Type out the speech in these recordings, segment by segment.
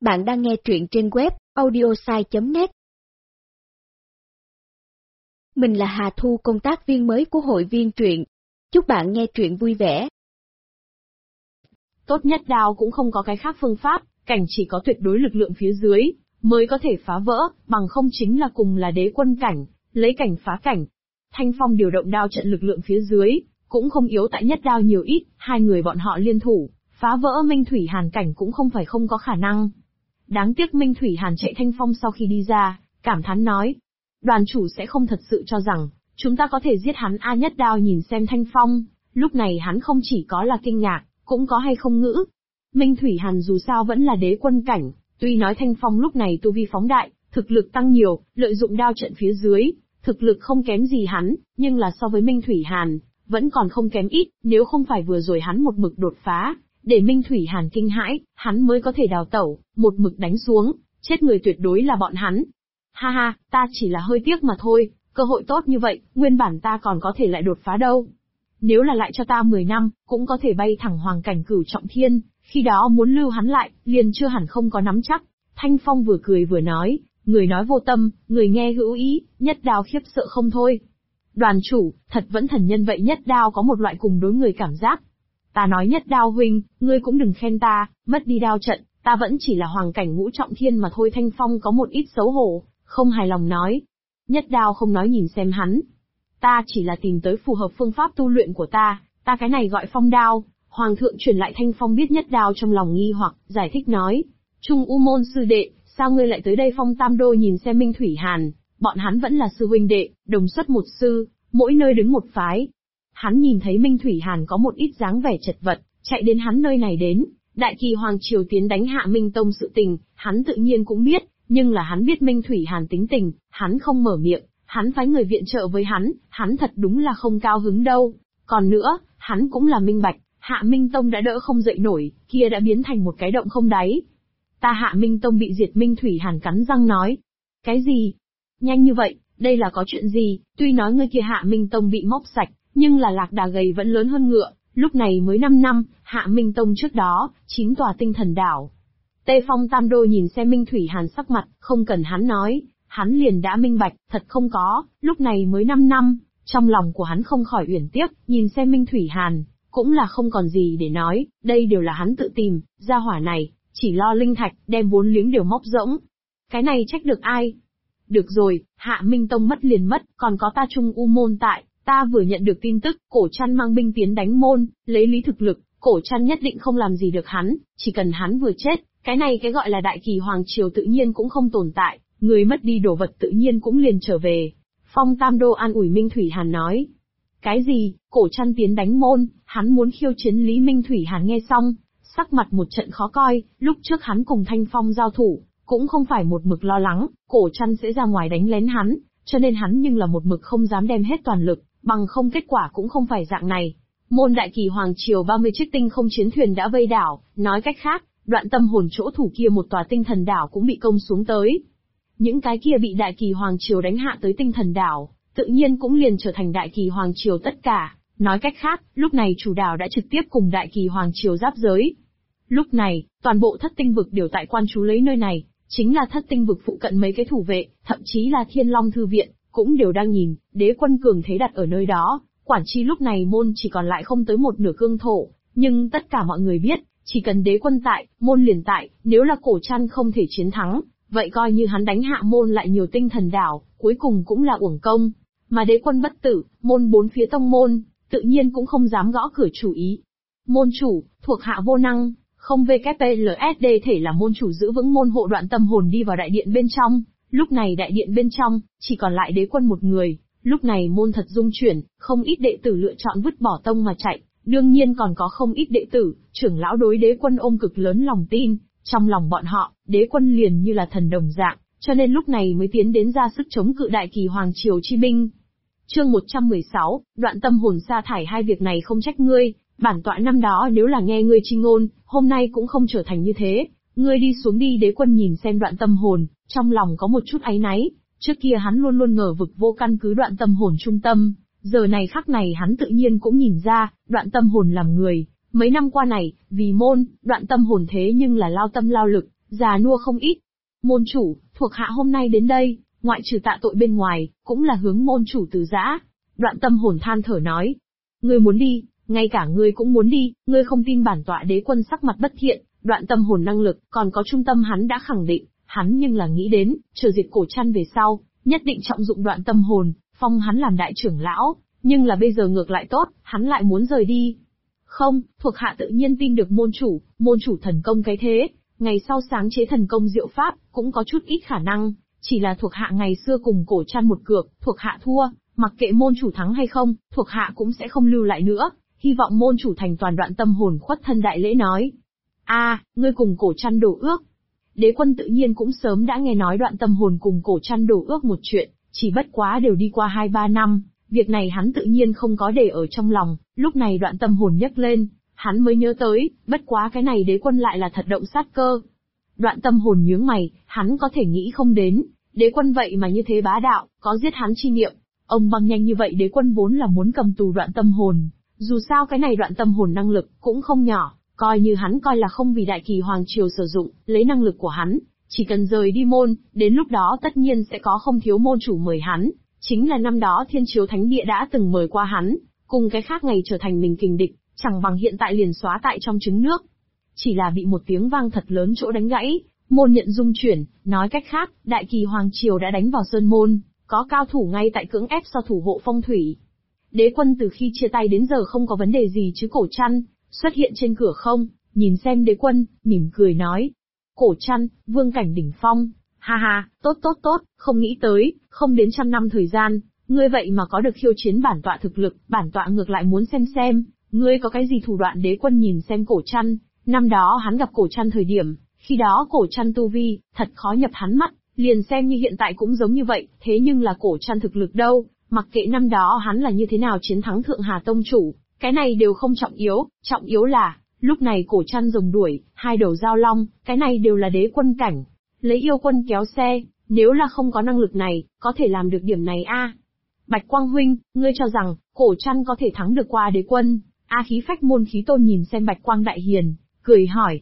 Bạn đang nghe truyện trên web audiosai.net. Mình là Hà Thu, công tác viên mới của hội viên truyện. Chúc bạn nghe truyện vui vẻ. Tốt nhất đao cũng không có cái khác phương pháp, cảnh chỉ có tuyệt đối lực lượng phía dưới, mới có thể phá vỡ, bằng không chính là cùng là đế quân cảnh, lấy cảnh phá cảnh. Thanh Phong điều động đao trận lực lượng phía dưới, cũng không yếu tại nhất đao nhiều ít, hai người bọn họ liên thủ, phá vỡ Minh Thủy Hàn cảnh cũng không phải không có khả năng. Đáng tiếc Minh Thủy Hàn chạy Thanh Phong sau khi đi ra, cảm thán nói. Đoàn chủ sẽ không thật sự cho rằng, chúng ta có thể giết hắn a. Nhất đao nhìn xem Thanh Phong, lúc này hắn không chỉ có là kinh ngạc, cũng có hay không ngữ. Minh Thủy Hàn dù sao vẫn là đế quân cảnh, tuy nói Thanh Phong lúc này tu vi phóng đại, thực lực tăng nhiều, lợi dụng đao trận phía dưới, thực lực không kém gì hắn, nhưng là so với Minh Thủy Hàn, vẫn còn không kém ít, nếu không phải vừa rồi hắn một mực đột phá, để Minh Thủy Hàn kinh hãi, hắn mới có thể đào tẩu, một mực đánh xuống, chết người tuyệt đối là bọn hắn. Ha ha, ta chỉ là hơi tiếc mà thôi, cơ hội tốt như vậy, nguyên bản ta còn có thể lại đột phá đâu. Nếu là lại cho ta 10 năm, cũng có thể bay thẳng hoàng cảnh cửu trọng thiên, khi đó muốn lưu hắn lại, liền chưa hẳn không có nắm chắc. Thanh Phong vừa cười vừa nói, người nói vô tâm, người nghe hữu ý, nhất đao khiếp sợ không thôi. Đoàn chủ, thật vẫn thần nhân vậy. Nhất đao có một loại cùng đối người cảm giác. Ta nói Nhất đao huynh, ngươi cũng đừng khen ta, mất đi đao trận, ta vẫn chỉ là hoàng cảnh ngũ trọng thiên mà thôi. Thanh Phong có một ít xấu hổ, không hài lòng nói. Nhất đao không nói nhìn xem hắn. Ta chỉ là tìm tới phù hợp phương pháp tu luyện của ta cái này gọi phong đao. Hoàng thượng truyền lại. Thanh Phong biết Nhất đao trong lòng nghi hoặc, giải thích nói. Trung U môn sư đệ, sao ngươi lại tới đây? Phong Tam Đô nhìn xem Minh Thủy Hàn, bọn hắn vẫn là sư huynh đệ, đồng xuất một sư, mỗi nơi đứng một phái. Hắn nhìn thấy Minh Thủy Hàn có một ít dáng vẻ chật vật, chạy đến hắn nơi này đến. Đại Kỳ Hoàng triều tiến đánh Hạ Minh Tông sự tình, hắn tự nhiên cũng biết, nhưng là hắn biết Minh Thủy Hàn tính tình, hắn không mở miệng, hắn phái người viện trợ với hắn thật đúng là không cao hứng đâu. Còn nữa, hắn cũng là minh bạch, Hạ Minh Tông đã đỡ không dậy nổi, kia đã biến thành một cái động không đáy. Ta Hạ Minh Tông bị diệt. Minh Thủy Hàn cắn răng nói. Cái gì? Nhanh như vậy, đây là có chuyện gì? Tuy nói ngươi kia Hạ Minh Tông bị móc sạch, nhưng là lạc đà gầy vẫn lớn hơn ngựa, lúc này mới 5 năm, Hạ Minh Tông trước đó, 9 tòa tinh thần đảo. Tê Phong Tam Đô nhìn xem Minh Thủy Hàn sắc mặt, không cần hắn nói, hắn liền đã minh bạch, thật không có, lúc này mới 5 năm, trong lòng của hắn không khỏi uyển tiếc, nhìn xem Minh Thủy Hàn, cũng là không còn gì để nói, đây đều là hắn tự tìm, gia hỏa này, chỉ lo linh thạch, đem vốn liếng đều móc rỗng. Cái này trách được ai? Được rồi, Hạ Minh Tông mất liền mất, còn có ta Trung U môn tại. Ta vừa nhận được tin tức, Cổ Trăn mang binh tiến đánh môn, lấy lý thực lực, Cổ Trăn nhất định không làm gì được hắn, chỉ cần hắn vừa chết, cái này cái gọi là Đại Kỳ Hoàng triều tự nhiên cũng không tồn tại, người mất đi đồ vật tự nhiên cũng liền trở về. Phong Tam Đô an ủi Minh Thủy Hàn nói. Cái gì? Cổ Trăn tiến đánh môn, hắn muốn khiêu chiến Lý? Minh Thủy Hàn nghe xong, sắc mặt một trận khó coi, lúc trước hắn cùng Thanh Phong giao thủ, cũng không phải một mực lo lắng, Cổ Trăn sẽ ra ngoài đánh lén hắn, cho nên hắn nhưng là một mực không dám đem hết toàn lực. Bằng không kết quả cũng không phải dạng này. Môn Đại Kỳ Hoàng triều 30 chiếc tinh không chiến thuyền đã vây đảo, nói cách khác, Đoạn Tâm Hồn chỗ thủ kia một tòa tinh thần đảo cũng bị công xuống tới. Những cái kia bị Đại Kỳ Hoàng triều đánh hạ tới tinh thần đảo, tự nhiên cũng liền trở thành Đại Kỳ Hoàng triều tất cả. Nói cách khác, lúc này chủ đảo đã trực tiếp cùng Đại Kỳ Hoàng triều giáp giới. Lúc này, toàn bộ Thất Tinh vực đều tại quan trú lấy nơi này, chính là Thất Tinh vực phụ cận mấy cái thủ vệ, thậm chí là Thiên Long thư viện cũng đều đang nhìn, đế quân cường thế đặt ở nơi đó, quản chi lúc này môn chỉ còn lại không tới một nửa cương thổ, nhưng tất cả mọi người biết, chỉ cần đế quân tại, môn liền tại, nếu là Cổ Trăn không thể chiến thắng, vậy coi như hắn đánh hạ môn lại nhiều tinh thần đảo, cuối cùng cũng là uổng công, mà đế quân bất tử, môn bốn phía tông môn, tự nhiên cũng không dám gõ cửa chủ ý. Môn chủ, thuộc hạ vô năng, không VKPLSD thể là môn chủ giữ vững môn hộ. Đoạn Tâm Hồn đi vào đại điện bên trong. Lúc này đại điện bên trong, chỉ còn lại đế quân một người, lúc này môn thật rung chuyển, không ít đệ tử lựa chọn vứt bỏ tông mà chạy, đương nhiên còn có không ít đệ tử, trưởng lão đối đế quân ôm cực lớn lòng tin, trong lòng bọn họ, đế quân liền như là thần đồng dạng, cho nên lúc này mới tiến đến ra sức chống cự Đại Kỳ Hoàng triều chi binh. Chương 116, Đoạn Tâm Hồn sa thải. Hai việc này không trách ngươi, bản tọa năm đó nếu là nghe ngươi chi ngôn, hôm nay cũng không trở thành như thế. Ngươi đi xuống đi. Đế quân nhìn xem Đoạn Tâm Hồn, trong lòng có một chút áy náy, trước kia hắn luôn luôn ngờ vực vô căn cứ Đoạn Tâm Hồn trung tâm, giờ này khắc này hắn tự nhiên cũng nhìn ra, Đoạn Tâm Hồn làm người, mấy năm qua này, vì môn, Đoạn Tâm Hồn thế nhưng là lao tâm lao lực, già nua không ít. Môn chủ, thuộc hạ hôm nay đến đây, ngoại trừ tạ tội bên ngoài, cũng là hướng môn chủ từ giã. Đoạn Tâm Hồn than thở nói. Ngươi muốn đi, ngay cả ngươi cũng muốn đi, ngươi không tin bản tọa đế quân sắc mặt bất thiện, Đoạn Tâm Hồn năng lực, còn có trung tâm hắn đã khẳng định, hắn nhưng là nghĩ đến, chờ diệt Cổ Trăn về sau, nhất định trọng dụng Đoạn Tâm Hồn, phong hắn làm đại trưởng lão, nhưng là bây giờ ngược lại tốt, hắn lại muốn rời đi. Không, thuộc hạ tự nhiên tin được môn chủ thần công cái thế, ngày sau sáng chế thần công diệu pháp, cũng có chút ít khả năng, chỉ là thuộc hạ ngày xưa cùng Cổ Trăn một cược, thuộc hạ thua, mặc kệ môn chủ thắng hay không, thuộc hạ cũng sẽ không lưu lại nữa, hy vọng môn chủ thành toàn. Đoạn Tâm Hồn khuất thân đại lễ nói. Ngươi cùng Cổ Trăn đổ ước. Đế quân tự nhiên cũng sớm đã nghe nói Đoạn Tâm Hồn cùng Cổ Trăn đổ ước một chuyện, chỉ bất quá đều đi qua 2-3 năm, việc này hắn tự nhiên không có để ở trong lòng, lúc này Đoạn Tâm Hồn nhắc lên, hắn mới nhớ tới, bất quá cái này đế quân lại là thật động sát cơ. Đoạn Tâm Hồn nhướng mày, hắn có thể nghĩ không đến, đế quân vậy mà như thế bá đạo, có giết hắn chi niệm. Ông băng nhanh như vậy đế quân vốn là muốn cầm tù Đoạn Tâm Hồn, dù sao cái này Đoạn Tâm Hồn năng lực cũng không nhỏ, coi như hắn coi là không vì Đại Kỳ Hoàng Triều sử dụng, lấy năng lực của hắn, chỉ cần rời đi môn, đến lúc đó tất nhiên sẽ có không thiếu môn chủ mời hắn, chính là năm đó Thiên Chiếu Thánh Địa đã từng mời qua hắn, cùng cái khác ngày trở thành mình kình địch, chẳng bằng hiện tại liền xóa tại trong trứng nước. Chỉ là bị một tiếng vang thật lớn chỗ đánh gãy, môn nhận dung chuyển, nói cách khác, Đại Kỳ Hoàng Triều đã đánh vào sơn môn, có cao thủ ngay tại cưỡng ép so thủ hộ phong thủy. Đế quân từ khi chia tay đến giờ không có vấn đề gì chứ. Cổ Trăn xuất hiện trên cửa không, nhìn xem đế quân, mỉm cười nói. Cổ Trăn, vương cảnh đỉnh phong, ha ha, tốt, không nghĩ tới, không đến 100 năm thời gian, ngươi vậy mà có được khiêu chiến bản tọa thực lực, bản tọa ngược lại muốn xem, ngươi có cái gì thủ đoạn. Đế quân nhìn xem Cổ Trăn, năm đó hắn gặp Cổ Trăn thời điểm, khi đó Cổ Trăn tu vi, thật khó nhập hắn mắt, liền xem như hiện tại cũng giống như vậy, thế nhưng là Cổ Trăn thực lực đâu, mặc kệ năm đó hắn là như thế nào chiến thắng Thượng Hà Tông Chủ, cái này đều không trọng yếu là, lúc này Cổ Trăn rồng đuổi, 2 đầu giao long, cái này đều là đế quân cảnh, lấy yêu quân kéo xe, nếu là không có năng lực này, có thể làm được điểm này Bạch Quang huynh, ngươi cho rằng, Cổ Trăn có thể thắng được qua đế quân? Khí phách môn Khí Tôn nhìn xem Bạch Quang đại hiền, cười hỏi.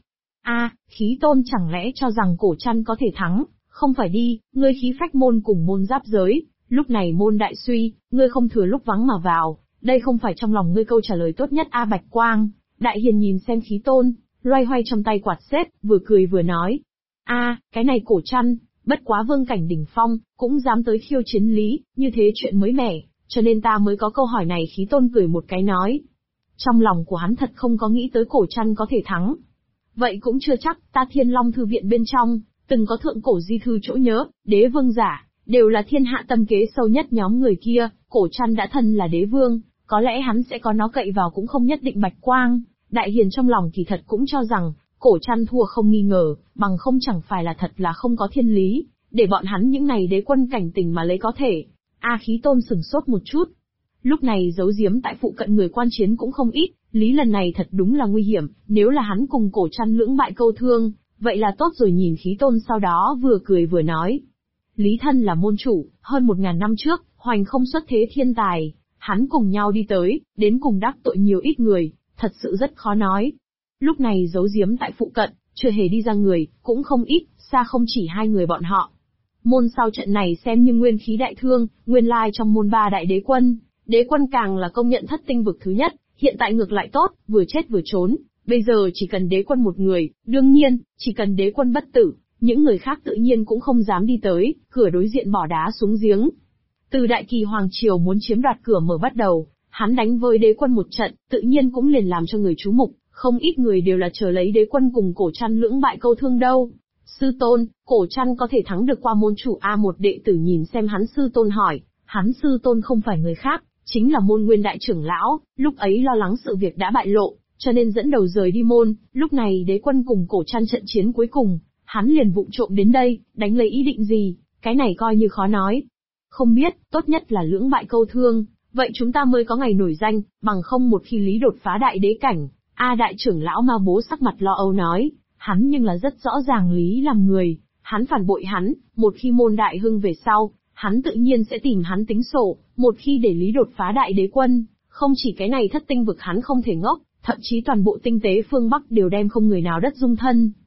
Khí Tôn chẳng lẽ cho rằng Cổ Trăn có thể thắng? Không phải đi, ngươi khí phách môn cùng môn giáp giới, lúc này môn đại suy, ngươi không thừa lúc vắng mà vào, đây không phải trong lòng ngươi câu trả lời tốt nhất Bạch Quang, đại hiền nhìn xem Khí Tôn, loay hoay trong tay quạt xếp, vừa cười vừa nói. Cái này Cổ Trăn, bất quá vương cảnh đỉnh phong, cũng dám tới khiêu chiến lý, như thế chuyện mới mẻ, cho nên ta mới có câu hỏi này. Khí Tôn cười một cái nói. Trong lòng của hắn thật không có nghĩ tới Cổ Trăn có thể thắng. Vậy cũng chưa chắc, ta Thiên Long Thư Viện bên trong, từng có thượng cổ di thư chỗ nhớ, đế vương giả, đều là thiên hạ tâm kế sâu nhất nhóm người kia, Cổ Trăn đã thân là đế vương, có lẽ hắn sẽ có nó cậy vào cũng không nhất định. Bạch Quang, đại hiền trong lòng kỳ thật cũng cho rằng, Cổ Trăn thua không nghi ngờ, bằng không chẳng phải là thật là không có thiên lý, để bọn hắn những này đế quân cảnh tình mà lấy có thể. Khí Tôn sửng sốt một chút. Lúc này giấu giếm tại phụ cận người quan chiến cũng không ít, lý lần này thật đúng là nguy hiểm, nếu là hắn cùng Cổ Trăn lưỡng bại câu thương, vậy là tốt rồi. Nhìn Khí Tôn sau đó vừa cười vừa nói. Lý thân là môn chủ, hơn 1000 năm trước, hoành không xuất thế thiên tài, hắn cùng nhau đi tới, đến cùng đắc tội nhiều ít người, thật sự rất khó nói. Lúc này giấu giếm tại phụ cận, chưa hề đi ra người, cũng không ít, xa không chỉ 2 người bọn họ. Môn sau trận này xem như nguyên khí đại thương, nguyên lai trong môn 3 đại đế quân càng là công nhận thất tinh vực thứ nhất, hiện tại ngược lại tốt, vừa chết vừa trốn, bây giờ chỉ cần đế quân một người, đương nhiên, chỉ cần đế quân bất tử, những người khác tự nhiên cũng không dám đi tới, cửa đối diện bỏ đá xuống giếng. Từ Đại Kỳ Hoàng Triều muốn chiếm đoạt cửa mở bắt đầu, hắn đánh với đế quân một trận, tự nhiên cũng liền làm cho người chú mục, không ít người đều là chờ lấy đế quân cùng Cổ Trăn lưỡng bại câu thương đâu. Sư tôn, Cổ Trăn có thể thắng được qua môn chủ một đệ tử nhìn xem hắn sư tôn hỏi, hắn sư tôn không phải người khác, chính là môn nguyên đại trưởng lão, lúc ấy lo lắng sự việc đã bại lộ, cho nên dẫn đầu rời đi môn, lúc này đế quân cùng Cổ Trăn trận chiến cuối cùng, hắn liền vụng trộm đến đây, đánh lấy ý định gì, cái này coi như khó nói. Không biết, tốt nhất là lưỡng bại câu thương, vậy chúng ta mới có ngày nổi danh, bằng không một khi Lý đột phá đại đế cảnh. Đại trưởng lão Ma Bố sắc mặt lo âu nói, hắn nhưng là rất rõ ràng Lý làm người, hắn phản bội hắn, một khi môn đại hưng về sau, hắn tự nhiên sẽ tìm hắn tính sổ, một khi để Lý đột phá đại đế quân, không chỉ cái này thất tinh vực hắn không thể ngốc, thậm chí toàn bộ tinh tế phương Bắc đều đem không người nào đất dung thân.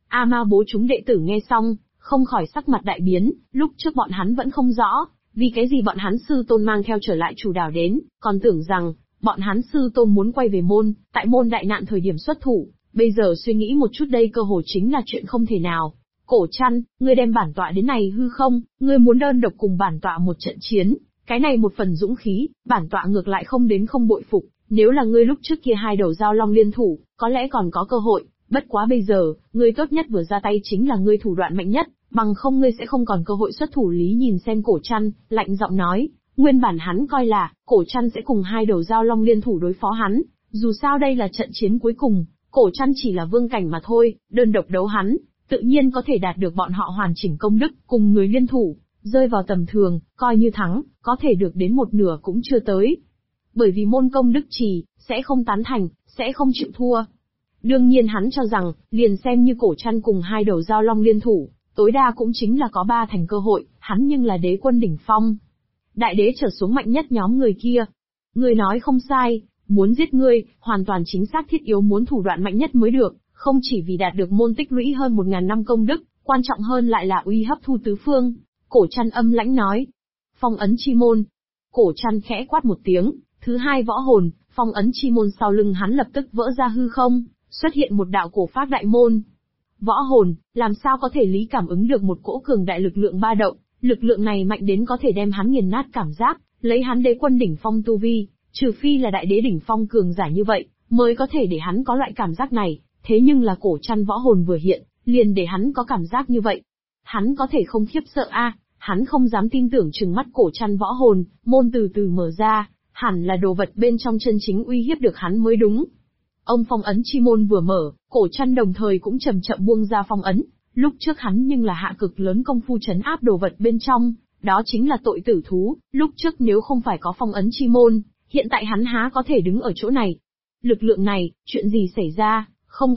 A Ma bố chúng đệ tử nghe xong, không khỏi sắc mặt đại biến, lúc trước bọn hắn vẫn không rõ, vì cái gì bọn hắn sư tôn mang theo trở lại chủ đảo đến, còn tưởng rằng, bọn hắn sư tôn muốn quay về môn, tại môn đại nạn thời điểm xuất thủ, bây giờ suy nghĩ một chút đây cơ hồ chính là chuyện không thể nào. Cổ Trăn, ngươi đem bản tọa đến này hư không, ngươi muốn đơn độc cùng bản tọa một trận chiến, cái này một phần dũng khí, bản tọa ngược lại không đến không bội phục, nếu là ngươi lúc trước kia hai đầu giao long liên thủ, có lẽ còn có cơ hội, bất quá bây giờ, ngươi tốt nhất vừa ra tay chính là ngươi thủ đoạn mạnh nhất, bằng không ngươi sẽ không còn cơ hội xuất thủ. Lý nhìn xem Cổ Trăn, lạnh giọng nói, nguyên bản hắn coi là, Cổ Trăn sẽ cùng hai đầu giao long liên thủ đối phó hắn, dù sao đây là trận chiến cuối cùng, Cổ Trăn chỉ là vương cảnh mà thôi, đơn độc đấu hắn, tự nhiên có thể đạt được bọn họ hoàn chỉnh công đức, cùng người liên thủ, rơi vào tầm thường, coi như thắng, có thể được đến một nửa cũng chưa tới. Bởi vì môn công đức trì, sẽ không tán thành, sẽ không chịu thua. Đương nhiên hắn cho rằng, liền xem như Cổ Trăn cùng hai đầu giao long liên thủ, tối đa cũng chính là có 3 thành cơ hội, hắn nhưng là đế quân đỉnh phong. Đại đế trở xuống mạnh nhất nhóm người kia. Ngươi nói không sai, muốn giết ngươi, hoàn toàn chính xác thiết yếu muốn thủ đoạn mạnh nhất mới được, không chỉ vì đạt được môn tích lũy hơn 1000 năm công đức, quan trọng hơn lại là uy hấp thu tứ phương. Cổ Trăn âm lãnh nói. Phong ấn chi môn. Cổ Trăn khẽ quát một tiếng, thứ hai võ hồn, phong ấn chi môn sau lưng hắn lập tức vỡ ra hư không, xuất hiện một đạo cổ phác đại môn. Võ hồn, làm sao có thể lý cảm ứng được một cỗ cường đại lực lượng ba động, lực lượng này mạnh đến có thể đem hắn nghiền nát cảm giác, lấy hắn đế quân đỉnh phong tu vi, trừ phi là đại đế đỉnh phong cường giả như vậy, mới có thể để hắn có loại cảm giác này, thế nhưng là Cổ Trăn võ hồn vừa hiện, liền để hắn có cảm giác như vậy. Hắn có thể không khiếp sợ hắn không dám tin tưởng trừng mắt Cổ Trăn võ hồn, môn từ từ mở ra, hẳn là đồ vật bên trong chân chính uy hiếp được hắn mới đúng. Ông phong ấn chi môn vừa mở, Cổ Trăn đồng thời cũng chậm chậm buông ra phong ấn, lúc trước hắn nhưng là hạ cực lớn công phu trấn áp đồ vật bên trong, đó chính là tội tử thú, lúc trước nếu không phải có phong ấn chi môn, hiện tại hắn há có thể đứng ở chỗ này. Lực lượng này, chuyện gì xảy ra, không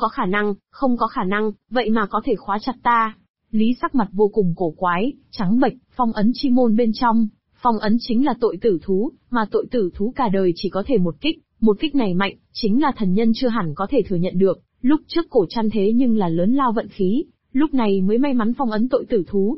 có khả năng, vậy mà có thể khóa chặt ta. Lý sắc mặt vô cùng cổ quái, trắng bệch, phong ấn chi môn bên trong, phong ấn chính là tội tử thú, mà tội tử thú cả đời chỉ có thể một kích này mạnh, chính là thần nhân chưa hẳn có thể thừa nhận được, lúc trước Cổ Trăn thế nhưng là lớn lao vận khí, lúc này mới may mắn phong ấn tội tử thú.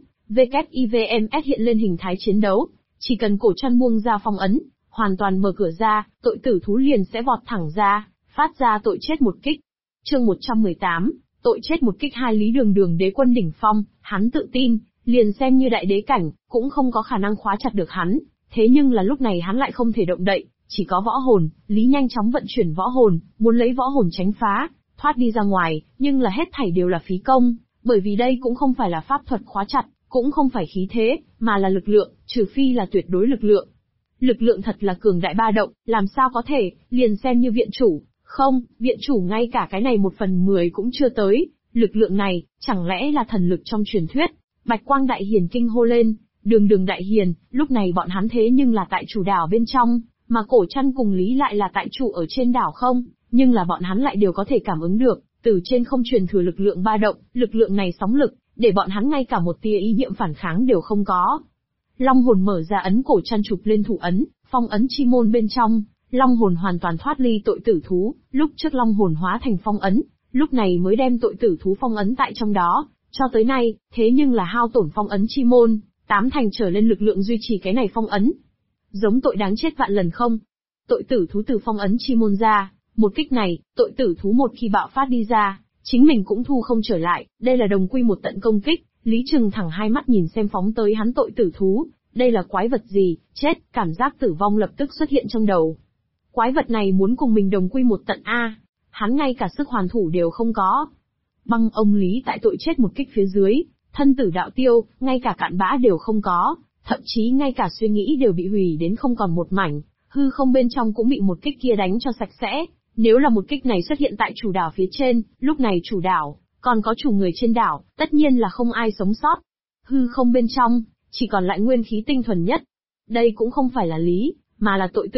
WIVMS hiện lên hình thái chiến đấu, chỉ cần Cổ Trăn buông ra phong ấn, hoàn toàn mở cửa ra, tội tử thú liền sẽ vọt thẳng ra, phát ra tội chết một kích. Chương 118, tội chết một kích. Hai Lý Đường Đường đế quân đỉnh phong, hắn tự tin, liền xem như đại đế cảnh, cũng không có khả năng khóa chặt được hắn, thế nhưng là lúc này hắn lại không thể động đậy, chỉ có võ hồn. Lý nhanh chóng vận chuyển võ hồn, muốn lấy võ hồn tránh phá, thoát đi ra ngoài, nhưng là hết thảy đều là phí công, bởi vì đây cũng không phải là pháp thuật khóa chặt, cũng không phải khí thế, mà là lực lượng, trừ phi là tuyệt đối lực lượng. Lực lượng thật là cường đại ba động, làm sao có thể, liền xem như viện chủ, không, viện chủ ngay cả cái này 1/10 cũng chưa tới, lực lượng này, chẳng lẽ là thần lực trong truyền thuyết. Bạch Quang Đại Hiền kinh hô lên, Đường Đường Đại Hiền, lúc này bọn hắn thế nhưng là tại chủ đảo bên trong, mà Cổ Trăn cùng Lý lại là tại chủ ở trên đảo không, nhưng là bọn hắn lại đều có thể cảm ứng được, từ trên không truyền thừa lực lượng ba động, lực lượng này sóng lực, để bọn hắn ngay cả một tia ý niệm phản kháng đều không có. Long hồn mở ra ấn Cổ Trăn chụp lên thủ ấn, phong ấn chi môn bên trong, long hồn hoàn toàn thoát ly tội tử thú, lúc trước long hồn hóa thành phong ấn, lúc này mới đem tội tử thú phong ấn tại trong đó, cho tới nay, thế nhưng là hao tổn phong ấn chi môn, 8 thành trở lên lực lượng duy trì cái này phong ấn. Giống tội đáng chết vạn lần không? Tội tử thú từ phong ấn chi môn ra, một kích này, tội tử thú một khi bạo phát đi ra, chính mình cũng thu không trở lại, đây là đồng quy một tận công kích. Lý trừng thẳng hai mắt nhìn xem phóng tới hắn tội tử thú, đây là quái vật gì, chết, cảm giác tử vong lập tức xuất hiện trong đầu. Quái vật này muốn cùng mình đồng quy một tận hắn ngay cả sức hoàn thủ đều không có. Băng ông Lý tại tội chết một kích phía dưới, thân tử đạo tiêu, ngay cả cạn bã đều không có, thậm chí ngay cả suy nghĩ đều bị hủy đến không còn một mảnh, hư không bên trong cũng bị một kích kia đánh cho sạch sẽ. Nếu là một kích này xuất hiện tại chủ đảo phía trên, lúc này chủ đảo, còn có chủ người trên đảo, tất nhiên là không ai sống sót. Hư không bên trong, chỉ còn lại nguyên khí tinh thuần nhất. Đây cũng không phải là Lý, mà là tội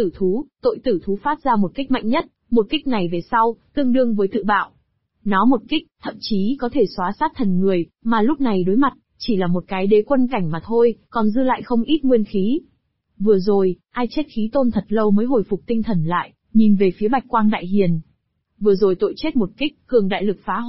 tử thú phát ra một kích mạnh nhất, một kích này về sau, tương đương với tự bạo. Nó một kích, thậm chí có thể xóa sát thần người, mà lúc này đối mặt, chỉ là một cái đế quân cảnh mà thôi, còn dư lại không ít nguyên khí. Vừa rồi, ai chết khí tôn thật lâu mới hồi phục tinh thần lại, nhìn về phía Bạch Quang Đại Hiền. Vừa rồi tội chết một kích, cường đại lực phá hoại,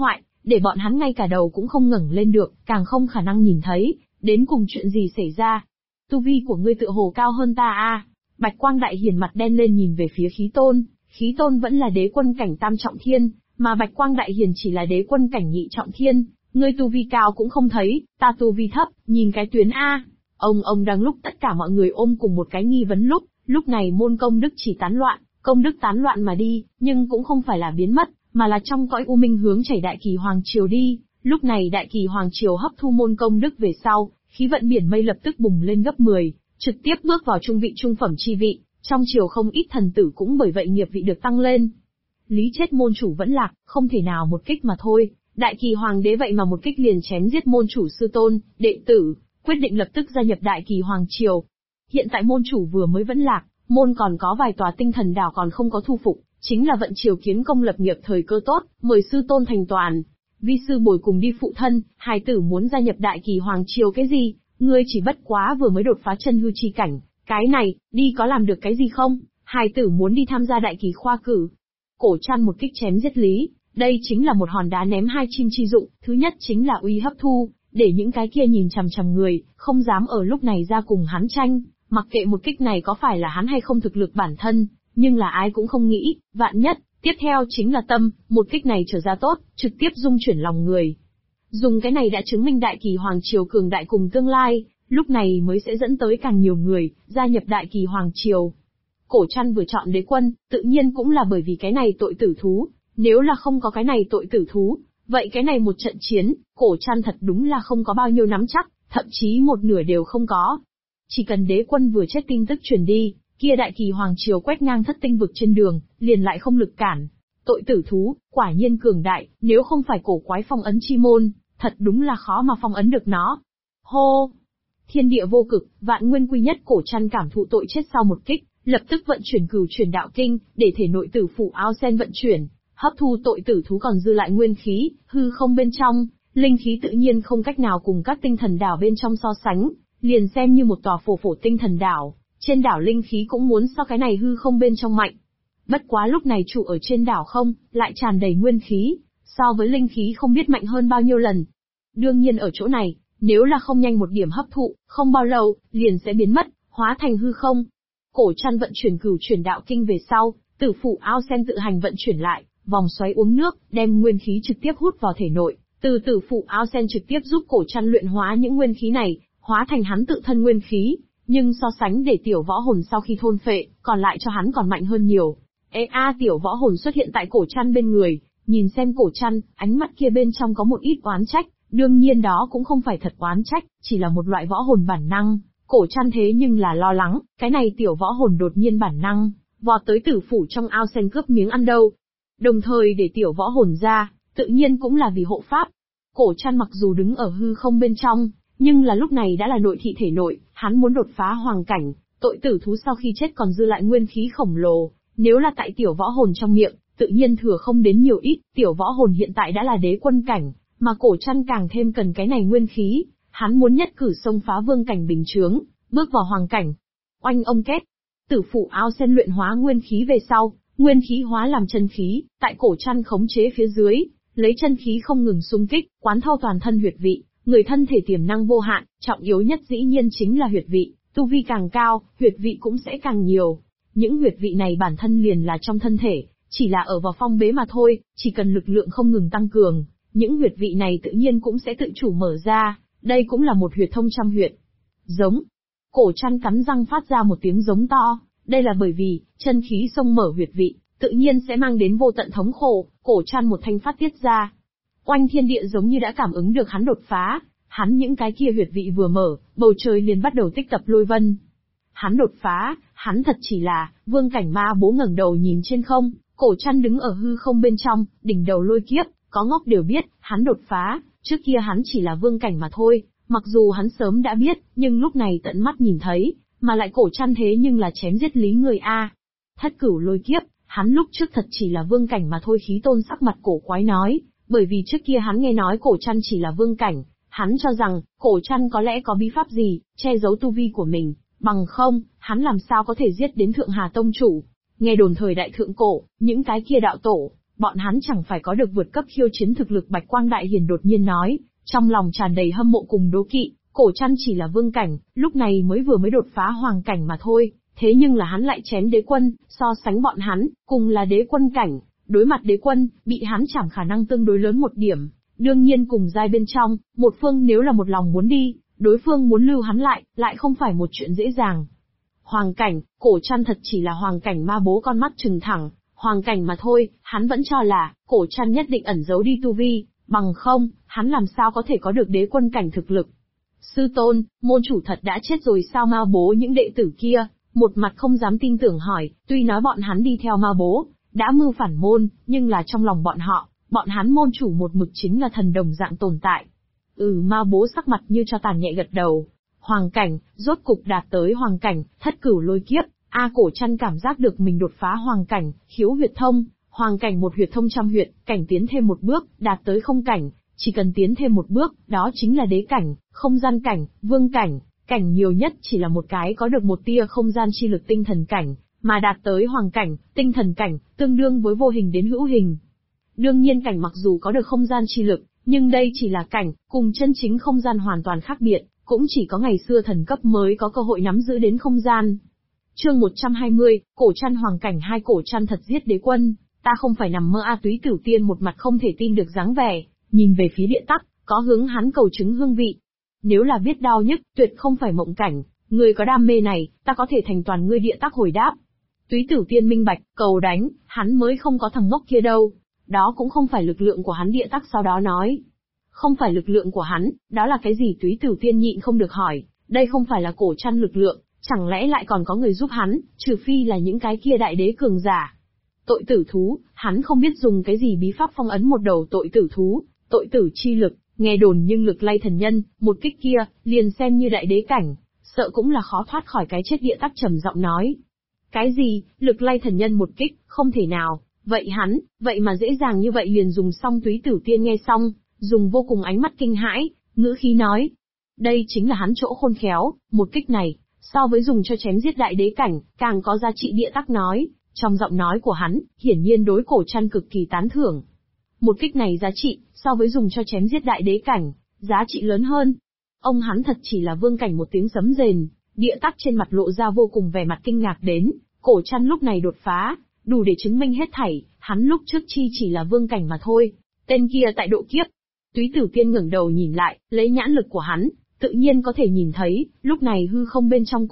để bọn hắn ngay cả đầu cũng không ngẩng lên được, càng không khả năng nhìn thấy, đến cùng chuyện gì xảy ra. Tu vi của ngươi tựa hồ cao hơn ta a. Bạch Quang Đại Hiền mặt đen lên nhìn về phía Khí Tôn vẫn là đế quân cảnh tam trọng thiên, mà Bạch Quang Đại Hiền chỉ là đế quân cảnh nhị trọng thiên, ngươi tu vi cao cũng không thấy, ta tu vi thấp, nhìn cái tuyến a. Ông đang lúc tất cả mọi người ôm cùng một cái nghi vấn lúc này môn công đức chỉ tán loạn, công đức tán loạn mà đi, nhưng cũng không phải là biến mất, mà là trong cõi u minh hướng chảy Đại Kỳ Hoàng Triều đi. Lúc này Đại Kỳ Hoàng Triều hấp thu môn công đức về sau, khí vận biển mây lập tức bùng lên gấp 10, trực tiếp bước vào trung vị trung phẩm chi vị, trong triều không ít thần tử cũng bởi vậy nghiệp vị được tăng lên. Lý chết môn chủ vẫn lạc, không thể nào một kích mà thôi, Đại Kỳ Hoàng đế vậy mà một kích liền chém giết môn chủ sư tôn, đệ tử, quyết định lập tức gia nhập Đại Kỳ Hoàng Triều. Hiện tại môn chủ vừa mới vẫn lạc, môn còn có vài tòa tinh thần đảo còn không có thu phục, chính là vận triều kiến công lập nghiệp thời cơ tốt, mời sư tôn thành toàn. Vi sư bồi cùng đi phụ thân, hài tử muốn gia nhập Đại Kỳ Hoàng Triều cái gì, ngươi chỉ bất quá vừa mới đột phá chân hư chi cảnh, cái này, đi có làm được cái gì không, hài tử muốn đi tham gia Đại Kỳ khoa cử. Cổ Trăn một kích chém giết Lý, đây chính là một hòn đá ném hai chim chi dụng, thứ nhất chính là uy hấp thu, để những cái kia nhìn chằm chằm người, không dám ở lúc này ra cùng hắn tranh, mặc kệ một kích này có phải là hắn hay không thực lực bản thân, nhưng là ai cũng không nghĩ, vạn nhất, tiếp theo chính là tâm, một kích này trở ra tốt, trực tiếp dung chuyển lòng người. Dùng cái này đã chứng minh Đại Kỳ Hoàng Triều cường đại cùng tương lai, lúc này mới sẽ dẫn tới càng nhiều người, gia nhập Đại Kỳ Hoàng Triều. Cổ Trăn vừa chọn đế quân, tự nhiên cũng là bởi vì cái này tội tử thú, nếu là không có cái này tội tử thú, vậy cái này một trận chiến, Cổ Trăn thật đúng là không có bao nhiêu nắm chắc, thậm chí một nửa đều không có. Chỉ cần đế quân vừa chết tin tức truyền đi, kia Đại Kỳ Hoàng Triều quét ngang thất tinh vực trên đường, liền lại không lực cản. Tội tử thú, quả nhiên cường đại, nếu không phải cổ quái phong ấn chi môn, thật đúng là khó mà phong ấn được nó. Hô! Thiên địa vô cực, vạn nguyên quy nhất. Cổ Trăn cảm thụ tội chết sau một kích, lập tức vận chuyển Cửu Chuyển Đạo Kinh, để thể nội tử phủ ao sen vận chuyển, hấp thu tội tử thú còn dư lại nguyên khí, hư không bên trong, linh khí tự nhiên không cách nào cùng các tinh thần đảo bên trong so sánh, liền xem như một tòa phổ tinh thần đảo, trên đảo linh khí cũng muốn so cái này hư không bên trong mạnh. Bất quá lúc này trụ ở trên đảo không, lại tràn đầy nguyên khí, so với linh khí không biết mạnh hơn bao nhiêu lần. Đương nhiên ở chỗ này, nếu là không nhanh một điểm hấp thụ, không bao lâu, liền sẽ biến mất, hóa thành hư không. Cổ Trăn vận chuyển Cửu Chuyển Đạo Kinh về sau, tử phủ ao sen tự hành vận chuyển lại, vòng xoáy uống nước, đem nguyên khí trực tiếp hút vào thể nội, từ tử phủ ao sen trực tiếp giúp Cổ Trăn luyện hóa những nguyên khí này, hóa thành hắn tự thân nguyên khí, nhưng so sánh để tiểu võ hồn sau khi thôn phệ, còn lại cho hắn còn mạnh hơn nhiều. Tiểu võ hồn xuất hiện tại Cổ Trăn bên người, nhìn xem Cổ Trăn, ánh mắt kia bên trong có một ít oán trách, đương nhiên đó cũng không phải thật oán trách, chỉ là một loại võ hồn bản năng. Cổ Trăn thế nhưng là lo lắng, cái này tiểu võ hồn đột nhiên bản năng, vọt tới tử phủ trong ao sen cướp miếng ăn đâu. Đồng thời để tiểu võ hồn ra, tự nhiên cũng là vì hộ pháp. Cổ Trăn mặc dù đứng ở hư không bên trong, nhưng là lúc này đã là nội thị thể nội, hắn muốn đột phá hoàng cảnh, tội tử thú sau khi chết còn dư lại nguyên khí khổng lồ, nếu là tại tiểu võ hồn trong miệng, tự nhiên thừa không đến nhiều ít, tiểu võ hồn hiện tại đã là đế quân cảnh, mà Cổ Trăn càng thêm cần cái này nguyên khí, hắn muốn nhất cử xông phá vương cảnh bình chướng, bước vào hoàng cảnh. Oanh ông két, tử phủ ao sen luyện hóa nguyên khí về sau, nguyên khí hóa làm chân khí, tại Cổ Trăn khống chế phía dưới, lấy chân khí không ngừng xung kích, quán thâu toàn thân huyệt vị, người thân thể tiềm năng vô hạn, trọng yếu nhất dĩ nhiên chính là huyệt vị, tu vi càng cao, huyệt vị cũng sẽ càng nhiều. Những huyệt vị này bản thân liền là trong thân thể, chỉ là ở vào phong bế mà thôi, chỉ cần lực lượng không ngừng tăng cường, những huyệt vị này tự nhiên cũng sẽ tự chủ mở ra, đây cũng là một huyệt thông trăm huyệt. Giống. Cổ Trăn cắn răng phát ra một tiếng giống to, đây là bởi vì, chân khí xông mở huyệt vị, tự nhiên sẽ mang đến vô tận thống khổ, Cổ Trăn một thanh phát tiết ra. Oanh thiên địa giống như đã cảm ứng được hắn đột phá, hắn những cái kia huyệt vị vừa mở, bầu trời liền bắt đầu tích tập lôi vân. Hắn đột phá, hắn thật chỉ là, vương cảnh ma bố ngẩng đầu nhìn trên không, Cổ Trăn đứng ở hư không bên trong, đỉnh đầu lôi kiếp, có ngốc đều biết, hắn đột phá, trước kia hắn chỉ là vương cảnh mà thôi, mặc dù hắn sớm đã biết, nhưng lúc này tận mắt nhìn thấy, mà lại Cổ Trăn thế nhưng là chém giết Lý người a. Thất cửu lôi kiếp, hắn lúc trước thật chỉ là vương cảnh mà thôi. Khí Tôn sắc mặt cổ quái nói, bởi vì trước kia hắn nghe nói Cổ Trăn chỉ là vương cảnh, hắn cho rằng, Cổ Trăn có lẽ có bí pháp gì, che giấu tu vi của mình, bằng không, hắn làm sao có thể giết đến Thượng Hà Tông chủ. Nghe đồn thời đại thượng cổ, những cái kia đạo tổ, bọn hắn chẳng phải có được vượt cấp khiêu chiến thực lực. Bạch Quang Đại Hiền đột nhiên nói, trong lòng tràn đầy hâm mộ cùng đố kỵ. Cổ Trăn chỉ là vương cảnh, lúc này mới đột phá hoàng cảnh mà thôi, thế nhưng là hắn lại chém đế quân, so sánh bọn hắn, cùng là đế quân cảnh, đối mặt đế quân, bị hắn chảm khả năng tương đối lớn một điểm. Đương nhiên cùng giai bên trong, một phương nếu là một lòng muốn đi, đối phương muốn lưu hắn lại không phải một chuyện dễ dàng. Hoàng cảnh, Cổ Trăn thật chỉ là hoàng cảnh ma bố con mắt trừng thẳng, hoàng cảnh mà thôi, hắn vẫn cho là, Cổ Trăn nhất định ẩn giấu đi tu vi, bằng không, hắn làm sao có thể có được đế quân cảnh thực lực. Sư tôn, môn chủ thật đã chết rồi sao? Ma bố những đệ tử kia, một mặt không dám tin tưởng hỏi, tuy nói bọn hắn đi theo ma bố, đã mưu phản môn, nhưng là trong lòng bọn hắn môn chủ một mực chính là thần đồng dạng tồn tại. Ma bố sắc mặt như cho tàn nhẹ gật đầu. Hoàng cảnh, rốt cục đạt tới hoàng cảnh, thất cửu lôi kiếp, Cổ Trăn cảm giác được mình đột phá hoàng cảnh, khiếu huyệt thông, hoàng cảnh một huyệt thông trăm huyệt, cảnh tiến thêm một bước, đạt tới không cảnh, chỉ cần tiến thêm một bước, đó chính là đế cảnh, không gian cảnh, vương cảnh, cảnh nhiều nhất chỉ là một cái có được một tia không gian chi lực tinh thần cảnh, mà đạt tới hoàng cảnh, tinh thần cảnh, tương đương với vô hình đến hữu hình. Đương nhiên cảnh mặc dù có được không gian chi lực, nhưng đây chỉ là cảnh, cùng chân chính không gian hoàn toàn khác biệt, cũng chỉ có ngày xưa thần cấp mới có cơ hội nắm giữ đến không gian. Chương 120, Cổ Trăn hoàng cảnh. Hai Cổ Trăn thật giết đế quân, ta không phải nằm mơ. Túy Cửu Tiên một mặt không thể tin được dáng vẻ, nhìn về phía Địa Tắc, có hướng hắn cầu chứng hương vị. Nếu là biết đau nhức, tuyệt không phải mộng cảnh, ngươi có đam mê này, ta có thể thành toàn ngươi. Địa Tắc hồi đáp. Túy Cửu Tiên minh bạch, cầu đánh, hắn mới không có thằng ngốc kia đâu. Đó cũng không phải lực lượng của hắn. Địa Tắc sau đó nói. Không phải lực lượng của hắn, đó là cái gì? Túy Cửu Tiên nhịn không được hỏi, đây không phải là Cổ Trăn lực lượng, chẳng lẽ lại còn có người giúp hắn, trừ phi là những cái kia đại đế cường giả. Tội tử thú, hắn không biết dùng cái gì bí pháp phong ấn một đầu tội tử thú, tội tử chi lực, nghe đồn nhưng lực lay thần nhân, một kích kia, liền xem như đại đế cảnh, sợ cũng là khó thoát khỏi cái chết. Địa Tắc trầm giọng nói. Cái gì, lực lay thần nhân một kích, không thể nào, vậy mà dễ dàng như vậy liền dùng xong. Túy Cửu Tiên nghe xong, dùng vô cùng ánh mắt kinh hãi, ngữ khí nói. Đây chính là hắn chỗ khôn khéo, một kích này, so với dùng cho chém giết đại đế cảnh, càng có giá trị. Địa Tắc nói, trong giọng nói của hắn, hiển nhiên đối Cổ Trăn cực kỳ tán thưởng. Một kích này giá trị, so với dùng cho chém giết đại đế cảnh, giá trị lớn hơn. Ông hắn thật chỉ là vương cảnh. Một tiếng sấm rền, Địa Tắc trên mặt lộ ra vô cùng vẻ mặt kinh ngạc đến, Cổ Trăn lúc này đột phá, đủ để chứng minh hết thảy, hắn lúc trước chỉ là vương cảnh mà thôi, tên kia tại độ kiếp. Túy Tử Tiên ngẩng đầu nhìn lại, lấy nhãn lực của hắn, tự nhiên có thể nhìn thấy, lúc này hư không bên trong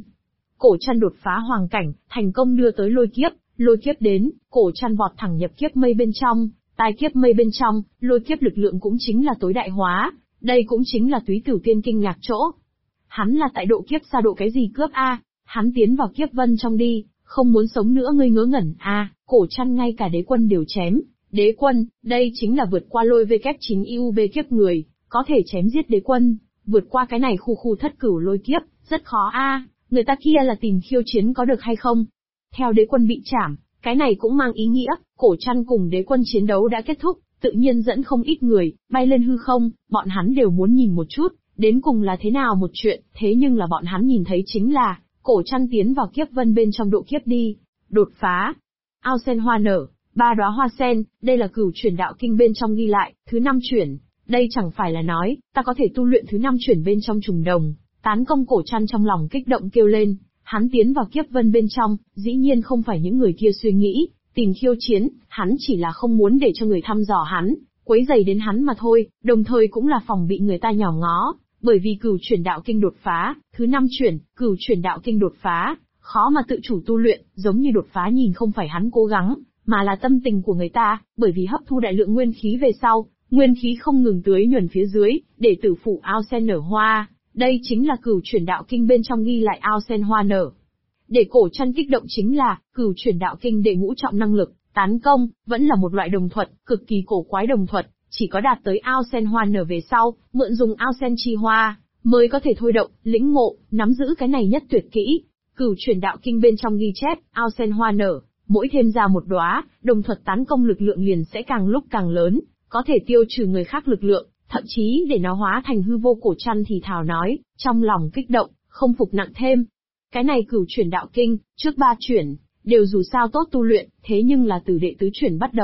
Cổ Trăn đột phá hoàng cảnh, thành công đưa tới lôi kiếp đến, Cổ Trăn vọt thẳng nhập kiếp mây bên trong, tai kiếp mây bên trong, lôi kiếp lực lượng cũng chính là tối đại hóa, đây cũng chính là Túy Tử Tiên kinh ngạc chỗ. Hắn là tại độ kiếp sao? Độ cái gì cướp hắn tiến vào kiếp vân trong đi, không muốn sống nữa. Ngươi ngớ ngẩn Cổ Trăn ngay cả đế quân đều chém. Đế quân, đây chính là vượt qua lôi V9 IUB kiếp người, có thể chém giết đế quân, vượt qua cái này khu thất cửu lôi kiếp, rất khó người ta kia là tìm khiêu chiến có được hay không? Theo đế quân bị chảm, cái này cũng mang ý nghĩa, Cổ Trăn cùng đế quân chiến đấu đã kết thúc, tự nhiên dẫn không ít người, bay lên hư không, bọn hắn đều muốn nhìn một chút, đến cùng là thế nào một chuyện, thế nhưng là bọn hắn nhìn thấy chính là, Cổ Trăn tiến vào kiếp vân bên trong độ kiếp đi, đột phá. Ao sen hoa nở, 3 đóa hoa sen, đây là Cửu Chuyển Đạo Kinh bên trong ghi lại, thứ 5 chuyển. Đây chẳng phải là nói, ta có thể tu luyện thứ 5 chuyển bên trong trùng đồng. Tán công. Cổ Trăn trong lòng kích động kêu lên, hắn tiến vào kiếp vân bên trong, dĩ nhiên không phải những người kia suy nghĩ, tìm khiêu chiến, hắn chỉ là không muốn để cho người thăm dò hắn, quấy rầy đến hắn mà thôi, đồng thời cũng là phòng bị người ta nhòm ngó, bởi vì Cửu Chuyển Đạo Kinh đột phá, thứ 5 chuyển, Cửu Chuyển Đạo Kinh đột phá, khó mà tự chủ tu luyện, giống như đột phá nhìn không phải hắn cố gắng, mà là tâm tình của người ta, bởi vì hấp thu đại lượng nguyên khí về sau, nguyên khí không ngừng tưới nhuần phía dưới, để tử phủ ao sen nở hoa, đây chính là Cửu Chuyển Đạo Kinh bên trong ghi lại ao sen hoa nở. Để Cổ Trăn kích động chính là, Cửu Chuyển Đạo Kinh đệ ngũ trọng năng lực, tán công, vẫn là một loại đồng thuật, cực kỳ cổ quái đồng thuật, chỉ có đạt tới ao sen hoa nở về sau, mượn dùng ao sen chi hoa, mới có thể thôi động, lĩnh ngộ, nắm giữ cái này nhất tuyệt kỹ. Cửu Chuyển Đạo Kinh bên trong ghi chép, ao sen hoa nở, mỗi thêm ra một đóa, đồng thuật tán công lực lượng liền sẽ càng lúc càng lớn, có thể tiêu trừ người khác lực lượng, thậm chí để nó hóa thành hư vô. Cổ Trăn thì thào nói, trong lòng kích động, không phục nặng thêm. Cái này Cửu Chuyển Đạo Kinh, trước 3 chuyển, đều dù sao tốt tu luyện, thế nhưng là từ đệ tứ chuyển bắt đầu,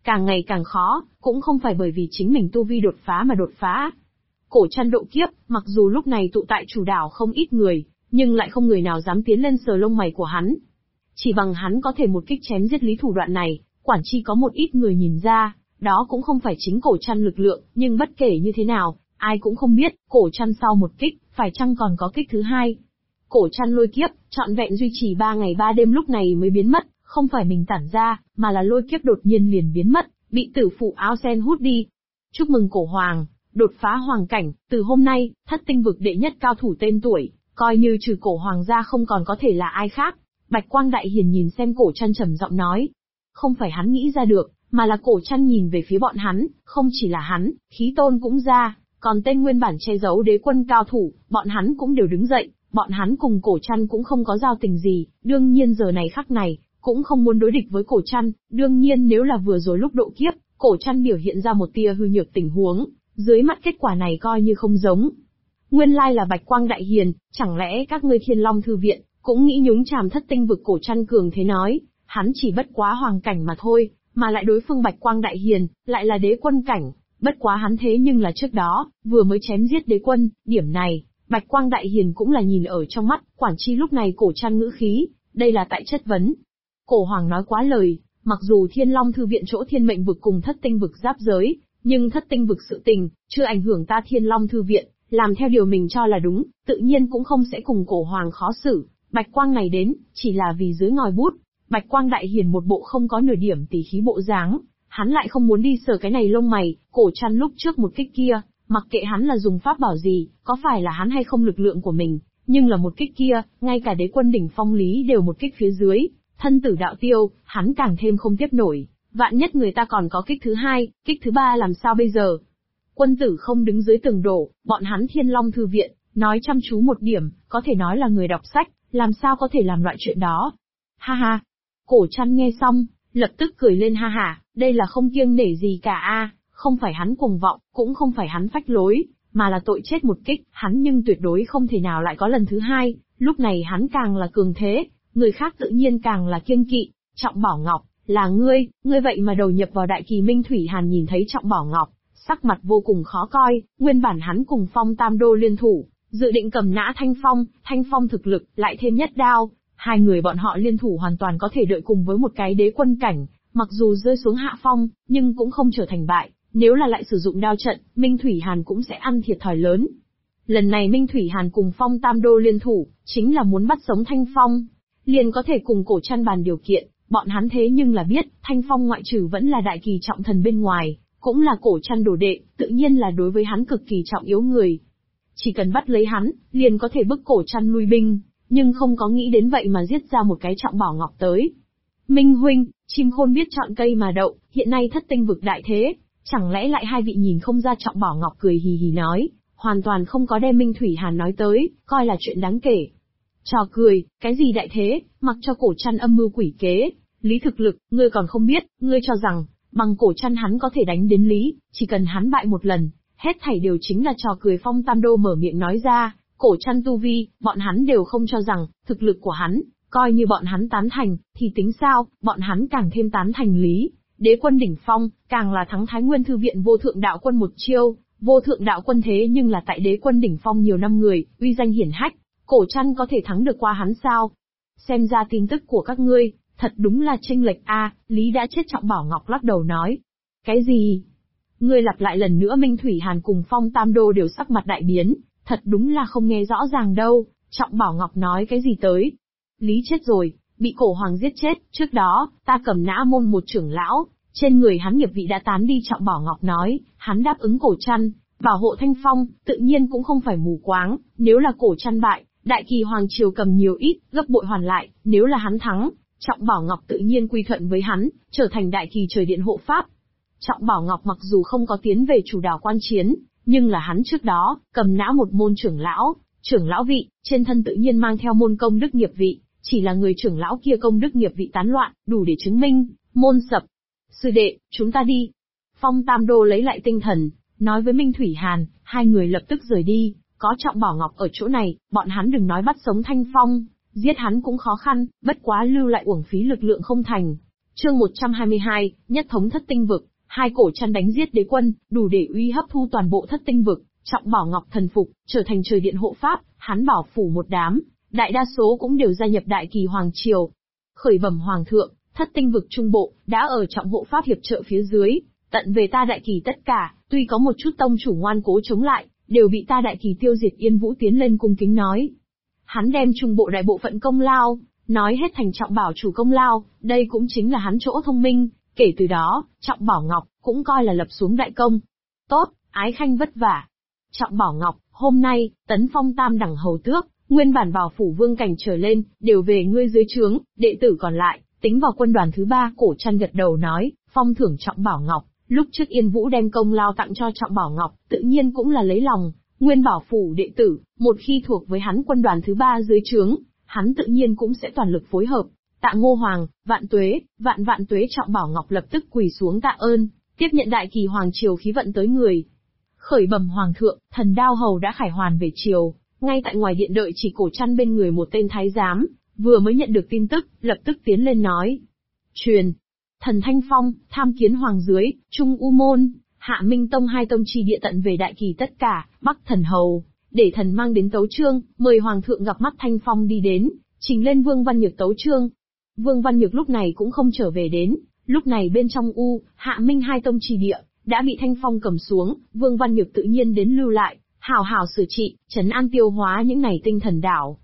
càng ngày càng khó, cũng không phải bởi vì chính mình tu vi đột phá mà đột phá. Cổ Trăn độ kiếp, mặc dù lúc này tụ tại chủ đảo không ít người, nhưng lại không người nào dám tiến lên sờ lông mày của hắn. Chỉ bằng hắn có thể một kích chém giết Lý thủ đoạn này, quản chi có một ít người nhìn ra, đó cũng không phải chính Cổ Trăn lực lượng, nhưng bất kể như thế nào, ai cũng không biết, Cổ Trăn sau một kích, phải chăng còn có kích thứ hai. Cổ Trăn lôi kiếp, trọn vẹn duy trì 3 ngày 3 đêm lúc này mới biến mất, không phải mình tản ra, mà là lôi kiếp đột nhiên liền biến mất, bị tử phụ áo sen hút đi. Chúc mừng Cổ Hoàng, đột phá hoàng cảnh, từ hôm nay, Thất Tinh vực đệ nhất cao thủ tên tuổi, coi như trừ Cổ Hoàng ra không còn có thể là ai khác. Bạch Quang Đại Hiền nhìn xem Cổ Trăn trầm giọng nói. Không phải hắn nghĩ ra được, mà là Cổ Trăn nhìn về phía bọn hắn, không chỉ là hắn, Khí Tôn cũng ra, còn tên nguyên bản che giấu đế quân cao thủ, bọn hắn cũng đều đứng dậy, bọn hắn cùng Cổ Trăn cũng không có giao tình gì, đương nhiên giờ này khắc này, cũng không muốn đối địch với Cổ Trăn, đương nhiên nếu là vừa rồi lúc độ kiếp, Cổ Trăn biểu hiện ra một tia hư nhược tình huống, dưới mắt kết quả này coi như không giống. Nguyên lai là Bạch Quang Đại Hiền, chẳng lẽ các ngươi Thiên Long Thư Viện, cũng nghĩ nhúng chàm Thất Tinh vực Cổ Trăn cường thế nói, hắn chỉ bất quá hoàng cảnh mà thôi, mà lại đối phương Bạch Quang Đại Hiền, lại là đế quân cảnh, bất quá hắn thế nhưng là trước đó, vừa mới chém giết đế quân, điểm này, Bạch Quang Đại Hiền cũng là nhìn ở trong mắt, quản chi lúc này Cổ Trăn ngữ khí, đây là tại chất vấn. Cổ Hoàng nói quá lời, mặc dù Thiên Long Thư Viện chỗ Thiên Mệnh vực cùng Thất Tinh vực giáp giới, nhưng Thất Tinh vực sự tình, chưa ảnh hưởng ta Thiên Long Thư Viện, làm theo điều mình cho là đúng, tự nhiên cũng không sẽ cùng Cổ Hoàng khó xử. Bạch Quang này đến, chỉ là vì dưới ngòi bút, Bạch Quang Đại Hiền một bộ không có nửa điểm tỉ khí bộ dáng, hắn lại không muốn đi sờ cái này lông mày, Cổ Trăn lúc trước một kích kia, mặc kệ hắn là dùng pháp bảo gì, có phải là hắn hay không lực lượng của mình, nhưng là một kích kia, ngay cả đế quân đỉnh phong Lý đều một kích phía dưới, thân tử đạo tiêu, hắn càng thêm không tiếp nổi, vạn nhất người ta còn có kích thứ hai, kích thứ ba làm sao bây giờ? Quân tử không đứng dưới tường đổ, bọn hắn Thiên Long Thư Viện, nói chăm chú một điểm, có thể nói là người đọc sách, làm sao có thể làm loại chuyện đó? Ha ha! Cổ Trăn nghe xong, lập tức cười lên ha hả, đây là không kiêng nể gì cả a, không phải hắn cuồng vọng, cũng không phải hắn phách lối, mà là tội chết một kích, hắn nhưng tuyệt đối không thể nào lại có lần thứ hai, lúc này hắn càng là cường thế, người khác tự nhiên càng là kiêng kỵ. Trọng Bảo Ngọc, là ngươi vậy mà đầu nhập vào Đại Kỳ Minh Thủy Hàn nhìn thấy Trọng Bảo Ngọc, sắc mặt vô cùng khó coi, nguyên bản hắn cùng Phong Tam Đô liên thủ, dự định cầm nã Thanh Phong thực lực, lại thêm nhất đao, hai người bọn họ liên thủ hoàn toàn có thể đợi cùng với một cái đế quân cảnh, mặc dù rơi xuống hạ phong, nhưng cũng không trở thành bại, nếu là lại sử dụng đao trận, Minh Thủy Hàn cũng sẽ ăn thiệt thòi lớn. Lần này Minh Thủy Hàn cùng Phong Tam Đô liên thủ, chính là muốn bắt sống Thanh Phong, liền có thể cùng Cổ Trăn bàn điều kiện, bọn hắn thế nhưng là biết, Thanh Phong ngoại trừ vẫn là đại kỳ trọng thần bên ngoài, cũng là Cổ Trăn đồ đệ, tự nhiên là đối với hắn cực kỳ trọng yếu người. Chỉ cần bắt lấy hắn, liền có thể bức Cổ Trăn lui binh, nhưng không có nghĩ đến vậy mà giết ra một cái Trọng Bảo Ngọc tới. Minh huynh, chim khôn biết chọn cây mà đậu, hiện nay Thất Tinh vực đại thế, chẳng lẽ lại hai vị nhìn không ra? Trọng Bảo Ngọc cười hì hì nói, hoàn toàn không có đem Minh Thủy Hàn nói tới, coi là chuyện đáng kể. Trò cười, cái gì đại thế, mặc cho Cổ Trăn âm mưu quỷ kế, Lý thực lực, ngươi còn không biết, ngươi cho rằng, bằng Cổ Trăn hắn có thể đánh đến Lý, chỉ cần hắn bại một lần, hết thảy đều chính là trò cười. Phong Tam Đô mở miệng nói ra, Cổ Trăn tu vi, bọn hắn đều không cho rằng, thực lực của hắn, coi như bọn hắn tán thành, thì tính sao, bọn hắn càng thêm tán thành Lý, đế quân đỉnh phong, càng là thắng Thái Nguyên Thư Viện Vô Thượng Đạo Quân một chiêu, Vô Thượng Đạo Quân thế nhưng là tại đế quân đỉnh phong nhiều năm người, uy danh hiển hách, Cổ Trăn có thể thắng được qua hắn sao? Xem ra tin tức của các ngươi, thật đúng là chênh lệch a. Lý đã chết. Trọng Bảo Ngọc lắc đầu nói. Cái gì? Ngươi lặp lại lần nữa. Minh Thủy Hàn cùng Phong Tam Đô đều sắc mặt đại biến, thật đúng là không nghe rõ ràng đâu. Trọng Bảo Ngọc nói cái gì tới? Lý chết rồi, bị Cổ Hoàng giết chết, trước đó, ta cầm nã môn một trưởng lão, trên người hắn nghiệp vị đã tán đi. Trọng Bảo Ngọc nói, hắn đáp ứng Cổ Trăn, bảo hộ Thanh Phong, tự nhiên cũng không phải mù quáng, nếu là Cổ Trăn bại, Đại Kỳ Hoàng triều cầm nhiều ít, gấp bội hoàn lại, nếu là hắn thắng, Trọng Bảo Ngọc tự nhiên quy thuận với hắn, trở thành Đại Kỳ Trời Điện hộ pháp. Trọng Bảo Ngọc mặc dù không có tiến về chủ đảo quan chiến, nhưng là hắn trước đó, cầm nã một môn trưởng lão vị, trên thân tự nhiên mang theo môn công đức nghiệp vị, chỉ là người trưởng lão kia công đức nghiệp vị tán loạn, đủ để chứng minh, môn sập. Sư đệ, chúng ta đi. Phong Tam Đô lấy lại tinh thần, nói với Minh Thủy Hàn, hai người lập tức rời đi, có Trọng Bảo Ngọc ở chỗ này, bọn hắn đừng nói bắt sống Thanh Phong, giết hắn cũng khó khăn, bất quá lưu lại uổng phí lực lượng không thành. Chương 122, nhất thống thất tinh vực, hai cổ chăn đánh giết đế quân, đủ để uy hấp thu toàn bộ thất tinh vực, Trọng Bảo Ngọc thần phục, trở thành trời điện hộ pháp, hắn bảo phủ một đám, đại đa số cũng đều gia nhập Đại Kỳ Hoàng Triều. Khởi bẩm Hoàng thượng, thất tinh vực trung bộ, đã ở Trọng hộ pháp hiệp trợ phía dưới, tận về ta Đại Kỳ tất cả, tuy có một chút tông chủ ngoan cố chống lại, đều bị ta Đại Kỳ tiêu diệt. Yên Vũ tiến lên cung kính nói. Hắn đem trung bộ đại bộ phận công lao, nói hết thành Trọng Bảo chủ công lao, đây cũng chính là hắn chỗ thông minh, kể từ đó, Trọng Bảo Ngọc, cũng coi là lập xuống đại công. Tốt, Ái Khanh vất vả. Trọng Bảo Ngọc, hôm nay, tấn phong tam đẳng hầu tước, nguyên bản vào phủ vương cảnh trở lên, đều về ngươi dưới trướng, đệ tử còn lại, tính vào quân đoàn thứ 3, cổ chăn gật đầu nói, phong thưởng Trọng Bảo Ngọc. Lúc trước Yên Vũ đem công lao tặng cho Trọng Bảo Ngọc, tự nhiên cũng là lấy lòng, nguyên bảo phủ đệ tử, một khi thuộc với hắn quân đoàn thứ 3 dưới trướng, hắn tự nhiên cũng sẽ toàn lực phối hợp. Tạ Ngô Hoàng, vạn tuế, vạn tuế. Trọng Bảo Ngọc lập tức quỳ xuống tạ ơn, tiếp nhận Đại Kỳ Hoàng Triều khí vận tới người. Khởi bẩm Hoàng thượng, Thần Đao Hầu đã khải hoàn về triều, ngay tại ngoài điện đợi chỉ cổ chăn bên người một tên thái giám, vừa mới nhận được tin tức, lập tức tiến lên nói. Truyền, Thần Thanh Phong, tham kiến Hoàng dưới, Trung U Môn, Hạ Minh Tông hai tông chi địa tận về Đại Kỳ tất cả, Bắc Thần Hầu, để thần mang đến tấu chương, mời Hoàng thượng gặp mắt. Thanh Phong đi đến, trình lên Vương Văn Nhược tấu chương. Vương Văn Nhược lúc này cũng không trở về đến, lúc này bên trong Hạ Minh hai tông chi địa, đã bị Thanh Phong cầm xuống, Vương Văn Nhược tự nhiên đến lưu lại, hào hào xử trị, trấn an tiêu hóa những này tinh thần đảo.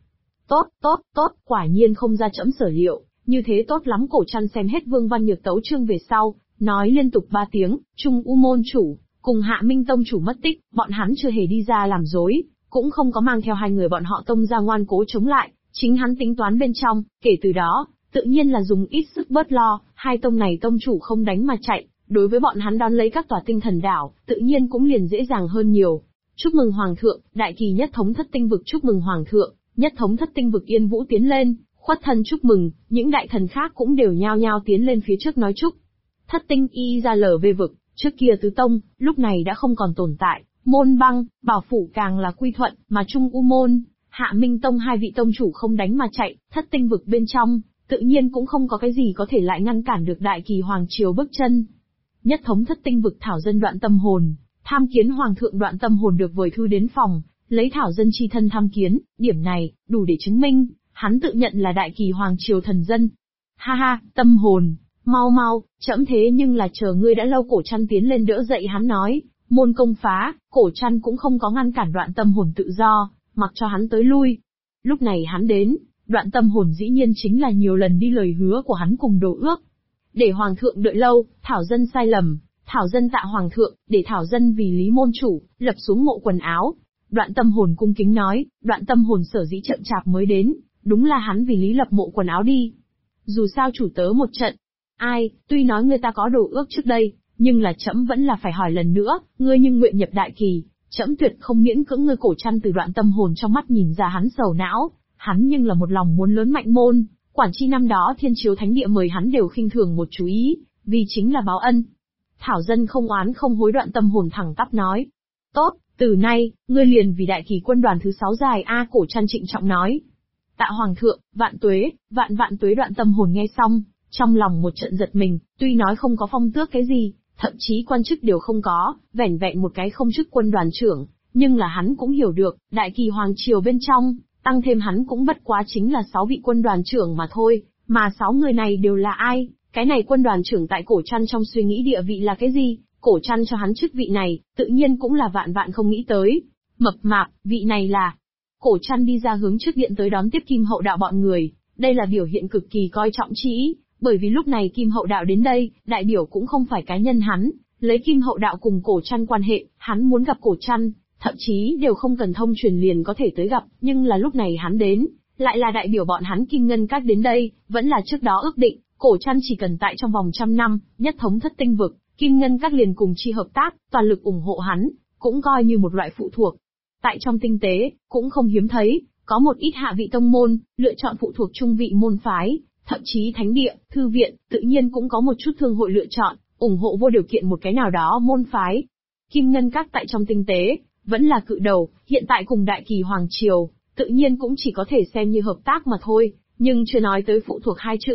Tốt, quả nhiên không ra trẫm sở liệu, như thế tốt lắm. Cổ chăn xem hết Vương Văn Nhược tấu chương về sau, nói liên tục 3 tiếng, Trung U Môn chủ, cùng Hạ Minh tông chủ mất tích, bọn hắn chưa hề đi ra làm dối, cũng không có mang theo hai người bọn họ tông ra ngoan cố chống lại, chính hắn tính toán bên trong, kể từ đó, tự nhiên là dùng ít sức bớt lo, hai tông này tông chủ không đánh mà chạy, đối với bọn hắn đón lấy các tòa tinh thần đảo, tự nhiên cũng liền dễ dàng hơn nhiều. Chúc mừng Hoàng thượng, Đại Kỳ nhất thống thất tinh vực. Chúc mừng Hoàng thượng, nhất thống thất tinh vực. Yên Vũ tiến lên, khuất thân chúc mừng, những đại thần khác cũng đều nhao nhao tiến lên phía trước nói chúc. Thất tinh y ra lở về vực, trước kia tứ tông, lúc này đã không còn tồn tại, Môn Băng, Bảo Phủ càng là quy thuận, mà Trung U Môn, Hạ Minh tông hai vị tông chủ không đánh mà chạy, thất tinh vực bên trong, tự nhiên cũng không có cái gì có thể lại ngăn cản được Đại Kỳ Hoàng Triều bước chân. Nhất thống thất tinh vực. Thảo dân Đoạn Tâm Hồn, tham kiến Hoàng thượng. Đoạn Tâm Hồn được vời thư đến phòng, lấy thảo dân chi thân tham kiến, điểm này, đủ để chứng minh, hắn tự nhận là Đại Kỳ Hoàng Triều thần dân. Ha ha, Tâm Hồn, mau, trẫm thế nhưng là chờ ngươi đã lâu. Cổ chăn tiến lên đỡ dậy hắn nói, môn công phá, cổ chăn cũng không có ngăn cản Đoạn Tâm Hồn tự do, mặc cho hắn tới lui. Lúc này hắn đến, Đoạn Tâm Hồn dĩ nhiên chính là nhiều lần đi lời hứa của hắn cùng đồ ước. Để Hoàng thượng đợi lâu, thảo dân sai lầm, thảo dân tạ Hoàng thượng, để thảo dân vì Lý môn chủ, lập xuống mộ quần áo. Đoạn Tâm Hồn cung kính nói, Đoạn Tâm Hồn sở dĩ chậm chạp mới đến, đúng là hắn vì Lý lập mộ quần áo đi. Dù sao chủ tớ một trận. Ai, tuy nói người ta có đồ ước trước đây, nhưng là trẫm vẫn là phải hỏi lần nữa, ngươi nhưng nguyện nhập Đại Kỳ, trẫm tuyệt không miễn cưỡng ngươi. Cổ chăn từ Đoạn Tâm Hồn trong mắt nhìn ra hắn sầu não, hắn nhưng là một lòng muốn lớn mạnh môn. Quản chi năm đó Thiên Chiếu Thánh Địa mời hắn đều khinh thường một chú ý, vì chính là báo ân. Thảo dân không oán không hối. Đoạn Tâm Hồn thẳng tắp nói. Tốt, từ nay, ngươi liền vì Đại Kỳ quân đoàn thứ 6 dài a. Cổ chăn trịnh trọng nói. Tạ Hoàng thượng, vạn tuế, vạn tuế. Đoạn Tâm Hồn nghe xong, trong lòng một trận giật mình, tuy nói không có phong tước cái gì, thậm chí quan chức đều không có, vẻn vẹn một cái không chức quân đoàn trưởng, nhưng là hắn cũng hiểu được, Đại Kỳ Hoàng Triều bên trong, tăng thêm hắn cũng bất quá chính là 6 vị quân đoàn trưởng mà thôi, mà 6 người này đều là ai? Cái này quân đoàn trưởng tại cổ chăn trong suy nghĩ địa vị là cái gì? Cổ chăn cho hắn chức vị này, tự nhiên cũng là vạn không nghĩ tới. Mập mạp, vị này là... Cổ chăn đi ra hướng trước điện tới đón tiếp Kim Hậu Đạo bọn người, đây là biểu hiện cực kỳ coi trọng Trĩ, bởi vì lúc này Kim Hậu Đạo đến đây, đại biểu cũng không phải cá nhân hắn, lấy Kim Hậu Đạo cùng cổ chăn quan hệ, hắn muốn gặp cổ chăn, thậm chí đều không cần thông truyền liền có thể tới gặp, nhưng là lúc này hắn đến, lại là đại biểu bọn hắn Kim Ngân Các đến đây, vẫn là trước đó ước định, cổ chăn chỉ cần tại trong vòng 100 năm, nhất thống thất tinh vực, Kim Ngân Các liền cùng chi hợp tác, toàn lực ủng hộ hắn, cũng coi như một loại phụ thuộc. Tại trong tinh tế, cũng không hiếm thấy, có một ít hạ vị tông môn, lựa chọn phụ thuộc trung vị môn phái, thậm chí thánh địa, thư viện, tự nhiên cũng có một chút thương hội lựa chọn, ủng hộ vô điều kiện một cái nào đó môn phái. Kim Ngân Các tại trong tinh tế, vẫn là cự đầu, hiện tại cùng Đại Kỳ Hoàng Triều, tự nhiên cũng chỉ có thể xem như hợp tác mà thôi, nhưng chưa nói tới phụ thuộc hai chữ,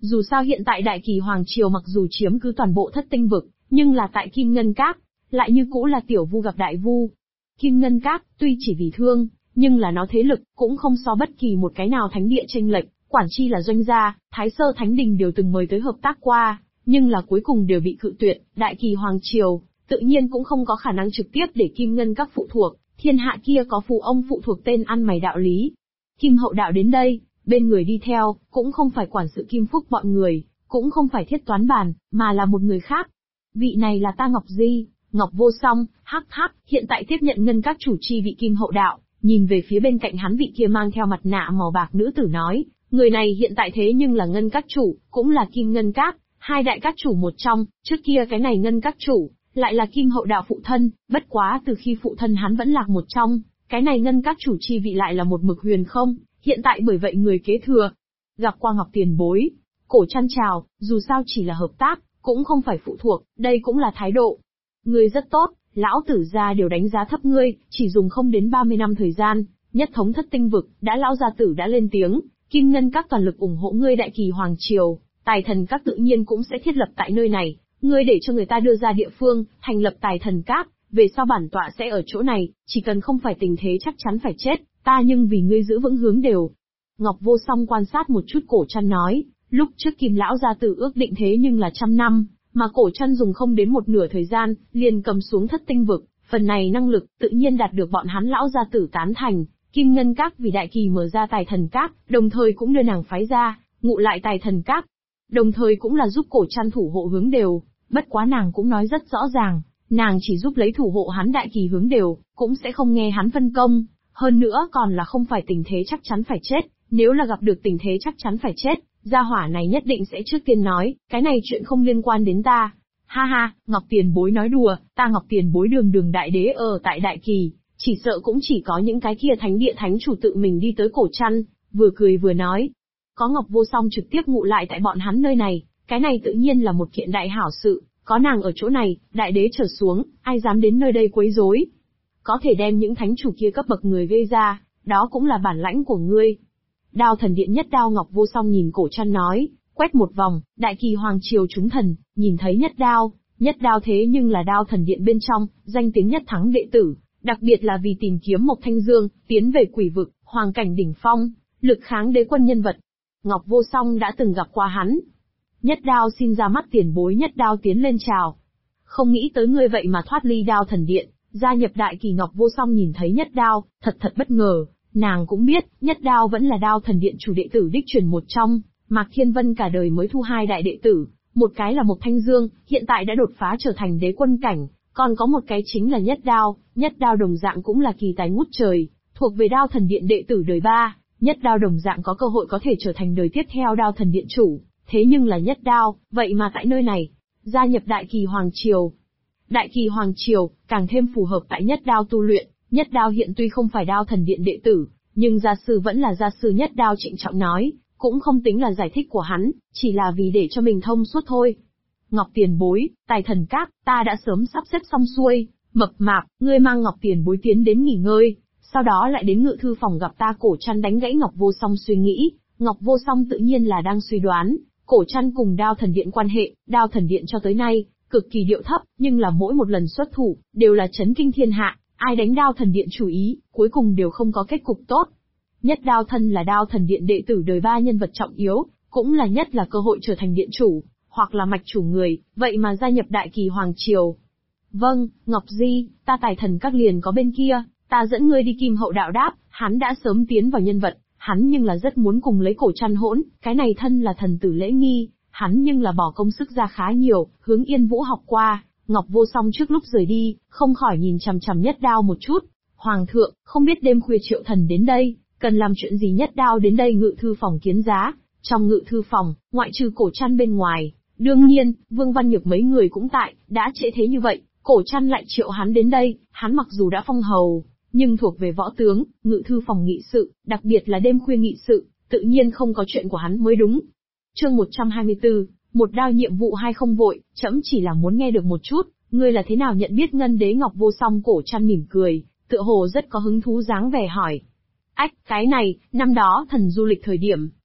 Dù sao hiện tại Đại Kỳ Hoàng Triều mặc dù chiếm cứ toàn bộ Thất Tinh Vực, nhưng là tại Kim Ngân Các, lại như cũ là tiểu vu gặp đại vu. Kim Ngân Các, tuy chỉ vì thương, nhưng là nó thế lực, cũng không so bất kỳ một cái nào thánh địa chênh lệch, quản chi là doanh gia, Thái Sơ Thánh Đình đều từng mời tới hợp tác qua, nhưng là cuối cùng đều bị cự tuyệt, Đại Kỳ Hoàng Triều, tự nhiên cũng không có khả năng trực tiếp để Kim Ngân Các phụ thuộc, thiên hạ kia có phù ông phụ thuộc tên ăn mày đạo lý. Kim Hậu Đạo đến đây, bên người đi theo, cũng không phải quản sự Kim Phúc bọn người, cũng không phải Thiết Toán Bàn, mà là một người khác. Vị này là ta Ngọc Di, Ngọc Vô Song, hắc hắc, hiện tại tiếp nhận Ngân Các chủ chi vị Kim Hậu Đạo, nhìn về phía bên cạnh hắn vị kia mang theo mặt nạ màu bạc nữ tử nói, người này hiện tại thế nhưng là Ngân Các chủ, cũng là Kim Ngân Các, hai đại các chủ một trong, trước kia cái này Ngân Các chủ, lại là Kim Hậu Đạo phụ thân, bất quá từ khi phụ thân hắn vẫn lạc một trong, cái này Ngân Các chủ chi vị lại là một mực huyền không, hiện tại bởi vậy người kế thừa. Gặp qua Ngọc tiền bối, Cổ Trăn chào, dù sao chỉ là hợp tác, cũng không phải phụ thuộc, đây cũng là thái độ. Ngươi rất tốt, lão tử gia đều đánh giá thấp ngươi, chỉ dùng không đến 30 năm thời gian, nhất thống Thất Tinh Vực, đã lão gia tử đã lên tiếng, Kim Ngân Các toàn lực ủng hộ ngươi Đại Kỳ Hoàng Triều, Tài Thần Các tự nhiên cũng sẽ thiết lập tại nơi này, ngươi để cho người ta đưa ra địa phương, thành lập Tài Thần Các, về sau bản tọa sẽ ở chỗ này, chỉ cần không phải tình thế chắc chắn phải chết, ta nhưng vì ngươi giữ vững hướng đều. Ngọc Vô Song quan sát một chút Cổ Trăn nói, lúc trước Kim lão gia tử ước định thế nhưng là 100 năm, mà Cổ Trăn dùng không đến một nửa thời gian, liền cầm xuống Thất Tinh Vực, phần này năng lực, tự nhiên đạt được bọn hắn lão gia tử tán thành. Kim Ngân Các vì Đại Kỳ mở ra Tài Thần Các, đồng thời cũng đưa nàng phái ra, ngụ lại Tài Thần Các, đồng thời cũng là giúp Cổ Trăn thủ hộ hướng đều, bất quá nàng cũng nói rất rõ ràng, nàng chỉ giúp lấy thủ hộ hắn Đại Kỳ hướng đều, cũng sẽ không nghe hắn phân công, hơn nữa còn là không phải tình thế chắc chắn phải chết, nếu là gặp được tình thế chắc chắn phải chết, gia hỏa này nhất định sẽ trước tiên nói, cái này chuyện không liên quan đến ta. Ha ha, Ngọc tiền bối nói đùa, ta Ngọc tiền bối đường đường đại đế ở tại Đại Kỳ, chỉ sợ cũng chỉ có những cái kia thánh địa thánh chủ tự mình đi tới Cổ Trăn, vừa cười vừa nói. Có Ngọc Vô Song trực tiếp ngụ lại tại bọn hắn nơi này, cái này tự nhiên là một kiện đại hảo sự, có nàng ở chỗ này, đại đế trở xuống, ai dám đến nơi đây quấy rối. Có thể đem những thánh chủ kia cấp bậc người gây ra, đó cũng là bản lãnh của ngươi. Đao Thần Điện nhất đao Ngọc Vô Song nhìn Cổ Trăn nói, quét một vòng, Đại Kỳ Hoàng Triều chúng thần, nhìn thấy nhất đao thế nhưng là Đao Thần Điện bên trong, danh tiếng nhất thắng đệ tử, đặc biệt là vì tìm kiếm Mộc Thanh Dương, tiến về quỷ vực, hoàng cảnh đỉnh phong, lực kháng đế quân nhân vật. Ngọc Vô Song đã từng gặp qua hắn. Nhất đao xin ra mắt tiền bối, nhất đao tiến lên chào. Không nghĩ tới ngươi vậy mà thoát ly Đao Thần Điện, gia nhập Đại Kỳ. Ngọc Vô Song nhìn thấy nhất đao, thật bất ngờ. Nàng cũng biết, nhất đao vẫn là Đao Thần Điện chủ đệ tử đích truyền một trong, Mạc Thiên Vân cả đời mới thu 2 đại đệ tử, một cái là Mộc Thanh Dương, hiện tại đã đột phá trở thành đế quân cảnh, còn có một cái chính là nhất đao đồng dạng cũng là kỳ tài ngút trời, thuộc về Đao Thần Điện đệ tử đời 3, nhất đao đồng dạng có cơ hội có thể trở thành đời tiếp theo Đao Thần Điện chủ, thế nhưng là nhất đao, vậy mà tại nơi này, gia nhập Đại Kỳ Hoàng Triều. Đại Kỳ Hoàng Triều, càng thêm phù hợp tại nhất đao tu luyện. Nhất đao hiện tuy không phải Đao Thần Điện đệ tử, nhưng gia sư vẫn là gia sư. Nhất đao trịnh trọng nói, cũng không tính là giải thích của hắn, chỉ là vì để cho mình thông suốt thôi. Ngọc tiền bối, Tài Thần Các, ta đã sớm sắp xếp xong xuôi, mập mạp, ngươi mang Ngọc tiền bối tiến đến nghỉ ngơi, sau đó lại đến ngự thư phòng gặp ta. Cổ Trăn đánh gãy Ngọc Vô Song suy nghĩ, Ngọc Vô Song tự nhiên là đang suy đoán, Cổ Trăn cùng Đao Thần Điện quan hệ, Đao Thần Điện cho tới nay, cực kỳ điệu thấp, nhưng là mỗi một lần xuất thủ, đều là chấn kinh thiên hạ. Ai đánh Đao Thần Điện chủ ý, cuối cùng đều không có kết cục tốt. Nhất đao thân là Đao Thần Điện đệ tử đời 3 nhân vật trọng yếu, cũng là nhất là cơ hội trở thành điện chủ, hoặc là mạch chủ người, vậy mà gia nhập Đại Kỳ Hoàng Triều. Vâng, Ngọc Di, ta Tài Thần Các liền có bên kia, ta dẫn ngươi đi. Kim Hậu Đạo đáp, hắn đã sớm tiến vào nhân vật, hắn nhưng là rất muốn cùng lấy Cổ Trăn hỗn, cái này thân là thần tử lễ nghi, hắn nhưng là bỏ công sức ra khá nhiều, hướng Yên Vũ học qua. Ngọc Vô Song trước lúc rời đi, không khỏi nhìn chằm chằm nhất đao một chút. Hoàng thượng, không biết đêm khuya Triệu Thần đến đây, cần làm chuyện gì? Nhất đao đến đây ngự thư phòng kiến giá. Trong ngự thư phòng, ngoại trừ Cổ Trăn bên ngoài, đương nhiên, Vương Văn Nhược mấy người cũng tại, đã trễ thế như vậy, Cổ Trăn lại triệu hắn đến đây, hắn mặc dù đã phong hầu, nhưng thuộc về võ tướng, ngự thư phòng nghị sự, đặc biệt là đêm khuya nghị sự, tự nhiên không có chuyện của hắn mới đúng. Chương 124, một đao nhiệm vụ hay không vội, trẫm chỉ là muốn nghe được một chút, ngươi là thế nào nhận biết Ngân Đế Ngọc Vô Song? Cổ Trăn mỉm cười, tựa hồ rất có hứng thú dáng vẻ hỏi. Ách, cái này, năm đó thần du lịch thời điểm,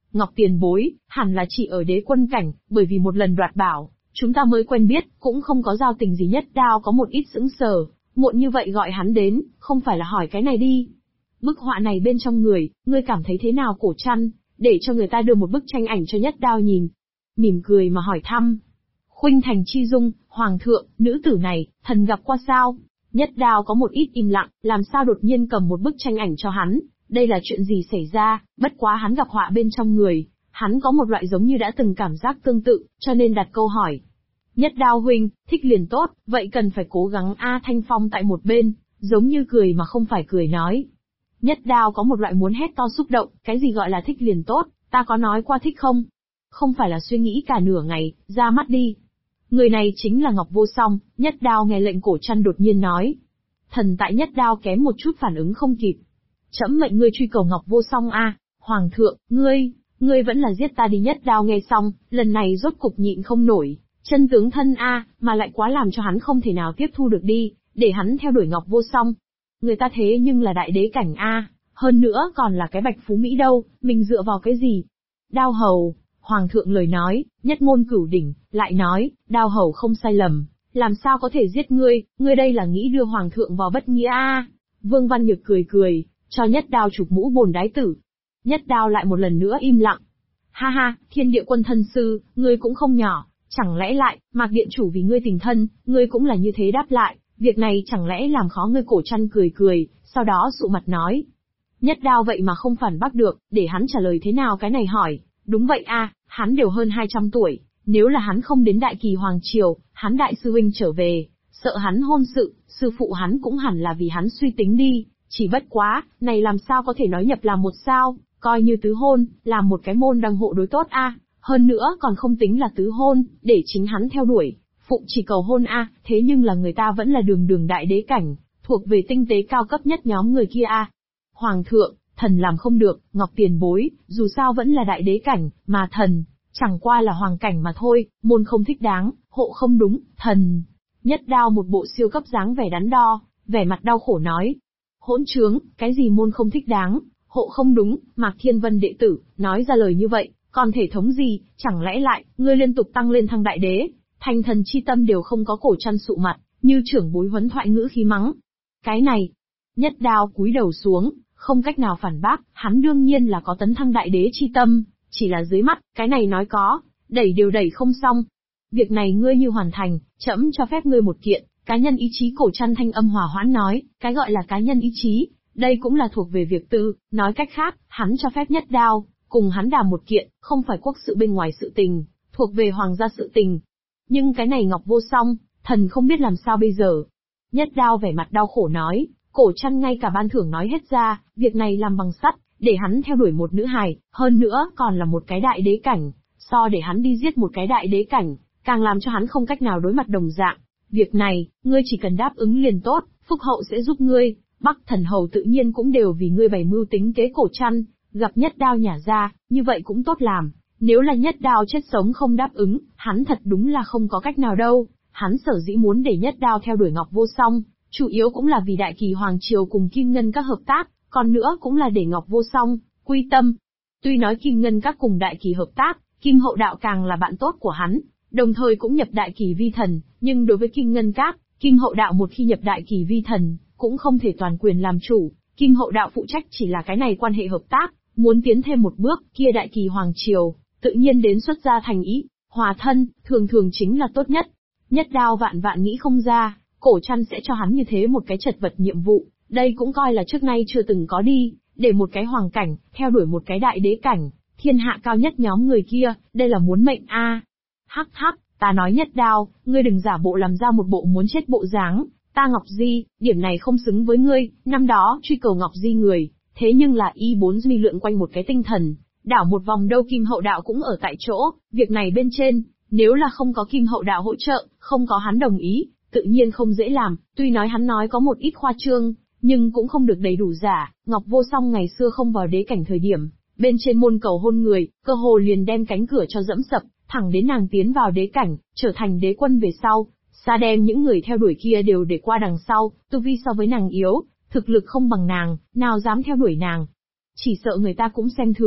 Ngọc tiền bối, hẳn là chỉ ở đế quân cảnh, bởi vì một lần đoạt bảo, chúng ta mới quen biết, cũng không có giao tình gì. Nhất Đao có một ít sững sờ, muộn như vậy gọi hắn đến, không phải là hỏi cái này đi. Bức họa này bên trong người, ngươi cảm thấy thế nào Cổ Trăn, để cho người ta đưa một bức tranh ảnh cho Nhất Đao nhìn. Mỉm cười mà hỏi thăm. Khuynh Thành chi dung, hoàng thượng, nữ tử này, thần gặp qua sao? Nhất Đao có một ít im lặng, làm sao đột nhiên cầm một bức tranh ảnh cho hắn, đây là chuyện gì xảy ra, bất quá hắn gặp họa bên trong người, hắn có một loại giống như đã từng cảm giác tương tự, cho nên đặt câu hỏi. Nhất Đao huynh, thích liền tốt, vậy cần phải cố gắng a. Thanh Phong tại một bên, giống như cười mà không phải cười nói. Nhất Đao có một loại muốn hét to xúc động, cái gì gọi là thích liền tốt, ta có nói qua thích không? Không phải là suy nghĩ cả nửa ngày, ra mắt đi. Người này chính là Ngọc Vô Song. Nhất Đao nghe lệnh Cổ Trăn đột nhiên nói. Thần tại Nhất Đao kém một chút phản ứng không kịp. Trẫm mệnh ngươi truy cầu Ngọc Vô Song a. Hoàng thượng, ngươi vẫn là giết ta đi. Nhất Đao nghe xong, lần này rốt cục nhịn không nổi, chân tướng thân a, mà lại quá làm cho hắn không thể nào tiếp thu được đi, để hắn theo đuổi Ngọc Vô Song. Người ta thế nhưng là đại đế cảnh a, hơn nữa còn là cái Bạch Phú Mỹ đâu, mình dựa vào cái gì? Đao hầu, Hoàng thượng lời nói, nhất ngôn cửu đỉnh, lại nói, Đao hầu không sai lầm, làm sao có thể giết ngươi đây là nghĩ đưa Hoàng thượng vào bất nghĩa a. Vương Văn Nhược cười, cho Nhất Đao chụp mũ bồn đái tử. Nhất Đao lại một lần nữa im lặng. Ha ha, Thiên Địa Quân thân sư, ngươi cũng không nhỏ, chẳng lẽ lại, Mạc Điện chủ vì ngươi tình thân, ngươi cũng là như thế đáp lại, việc này chẳng lẽ làm khó ngươi? Cổ Trăn cười, sau đó sụ mặt nói. Nhất Đao vậy mà không phản bác được, để hắn trả lời thế nào cái này hỏi, đúng vậy a, hắn đều hơn 200 tuổi, nếu là hắn không đến Đại Kỳ Hoàng Triều, hắn đại sư huynh trở về, sợ hắn hôn sự, sư phụ hắn cũng hẳn là vì hắn suy tính đi, chỉ bất quá, này làm sao có thể nói nhập làm một sao, coi như tứ hôn, làm một cái môn đăng hộ đối tốt a, hơn nữa còn không tính là tứ hôn, để chính hắn theo đuổi, phụ chỉ cầu hôn a, thế nhưng là người ta vẫn là đường đại đế cảnh, thuộc về tinh tế cao cấp nhất nhóm người kia a. Hoàng thượng, thần làm không được, Ngọc tiền bối, dù sao vẫn là đại đế cảnh, mà thần, chẳng qua là hoàng cảnh mà thôi, môn không thích đáng, hộ không đúng, thần. Nhất Đao một bộ siêu cấp dáng vẻ đắn đo, vẻ mặt đau khổ nói. Hỗn trướng, cái gì môn không thích đáng, hộ không đúng, Mạc Thiên Vân đệ tử, nói ra lời như vậy, còn thể thống gì, chẳng lẽ lại, ngươi liên tục tăng lên thăng đại đế, thành thần chi tâm đều không có. Cổ Trăn sụ mặt, như trưởng bối huấn thoại ngữ khí mắng. Cái này, Nhất Đao cúi đầu xuống, không cách nào phản bác, hắn đương nhiên là có tấn thăng đại đế chi tâm, chỉ là dưới mắt, cái này nói có, đẩy đều đẩy không xong. Việc này ngươi như hoàn thành, trẫm cho phép ngươi một kiện, cá nhân ý chí. Cổ Trăn thanh âm hòa hoãn nói, cái gọi là cá nhân ý chí, đây cũng là thuộc về việc tư, nói cách khác, hắn cho phép Nhất Đao, cùng hắn đàm một kiện, không phải quốc sự bên ngoài sự tình, thuộc về hoàng gia sự tình. Nhưng cái này Ngọc Vô Song, thần không biết làm sao bây giờ. Nhất Đao vẻ mặt đau khổ nói, Cổ Trăn ngay cả ban thưởng nói hết ra, việc này làm bằng sắt, để hắn theo đuổi một nữ hài, hơn nữa còn là một cái đại đế cảnh, so để hắn đi giết một cái đại đế cảnh, càng làm cho hắn không cách nào đối mặt đồng dạng. Việc này, ngươi chỉ cần đáp ứng liền tốt, Phúc Hậu sẽ giúp ngươi, Bắc Thần Hầu tự nhiên cũng đều vì ngươi bày mưu tính kế. Cổ Trăn, gặp Nhất Đao nhả ra, như vậy cũng tốt làm, nếu là Nhất Đao chết sống không đáp ứng, hắn thật đúng là không có cách nào đâu. Hắn sở dĩ muốn để Nhất Đao theo đuổi Ngọc Vô Song, chủ yếu cũng là vì Đại Kỳ Hoàng Triều cùng Kim Ngân các hợp tác, còn nữa cũng là để Ngọc Vô Song quy tâm. Tuy nói Kim Ngân các cùng Đại Kỳ hợp tác, Kim Hậu Đạo càng là bạn tốt của hắn, đồng thời cũng nhập Đại Kỳ vi thần, nhưng đối với Kim Ngân các, Kim Hậu Đạo một khi nhập Đại Kỳ vi thần, cũng không thể toàn quyền làm chủ, Kim Hậu Đạo phụ trách chỉ là cái này quan hệ hợp tác, muốn tiến thêm một bước, kia Đại Kỳ Hoàng Triều, tự nhiên đến xuất ra thành ý, hòa thân, thường chính là tốt nhất. Nhất Đao vạn nghĩ không ra, Cổ Trăn sẽ cho hắn như thế một cái chật vật nhiệm vụ, đây cũng coi là trước nay chưa từng có đi, để một cái hoàng cảnh, theo đuổi một cái đại đế cảnh, thiên hạ cao nhất nhóm người kia, đây là muốn mệnh a. Hắc, ta nói Nhất Đao, ngươi đừng giả bộ làm ra một bộ muốn chết bộ dáng, ta Ngọc Di, điểm này không xứng với ngươi, năm đó truy cầu Ngọc Di người, thế nhưng là Y4 Duy lượn quanh một cái tinh thần, đảo một vòng đâu Kim Hậu Đạo cũng ở tại chỗ, việc này bên trên, nếu là không có Kim Hậu Đạo hỗ trợ, không có hắn đồng ý, tự nhiên không dễ làm, tuy nói hắn nói có một ít khoa trương, nhưng cũng không được đầy đủ giả. Ngọc Vô Song ngày xưa không vào đế cảnh thời điểm, bên trên môn cầu hôn người, cơ hồ liền đem cánh cửa cho dẫm sập, thẳng đến nàng tiến vào đế cảnh, trở thành đế quân về sau, xa đem những người theo đuổi kia đều để qua đằng sau, tu vi so với nàng yếu, thực lực không bằng nàng, nào dám theo đuổi nàng. Chỉ sợ người ta cũng xem thường,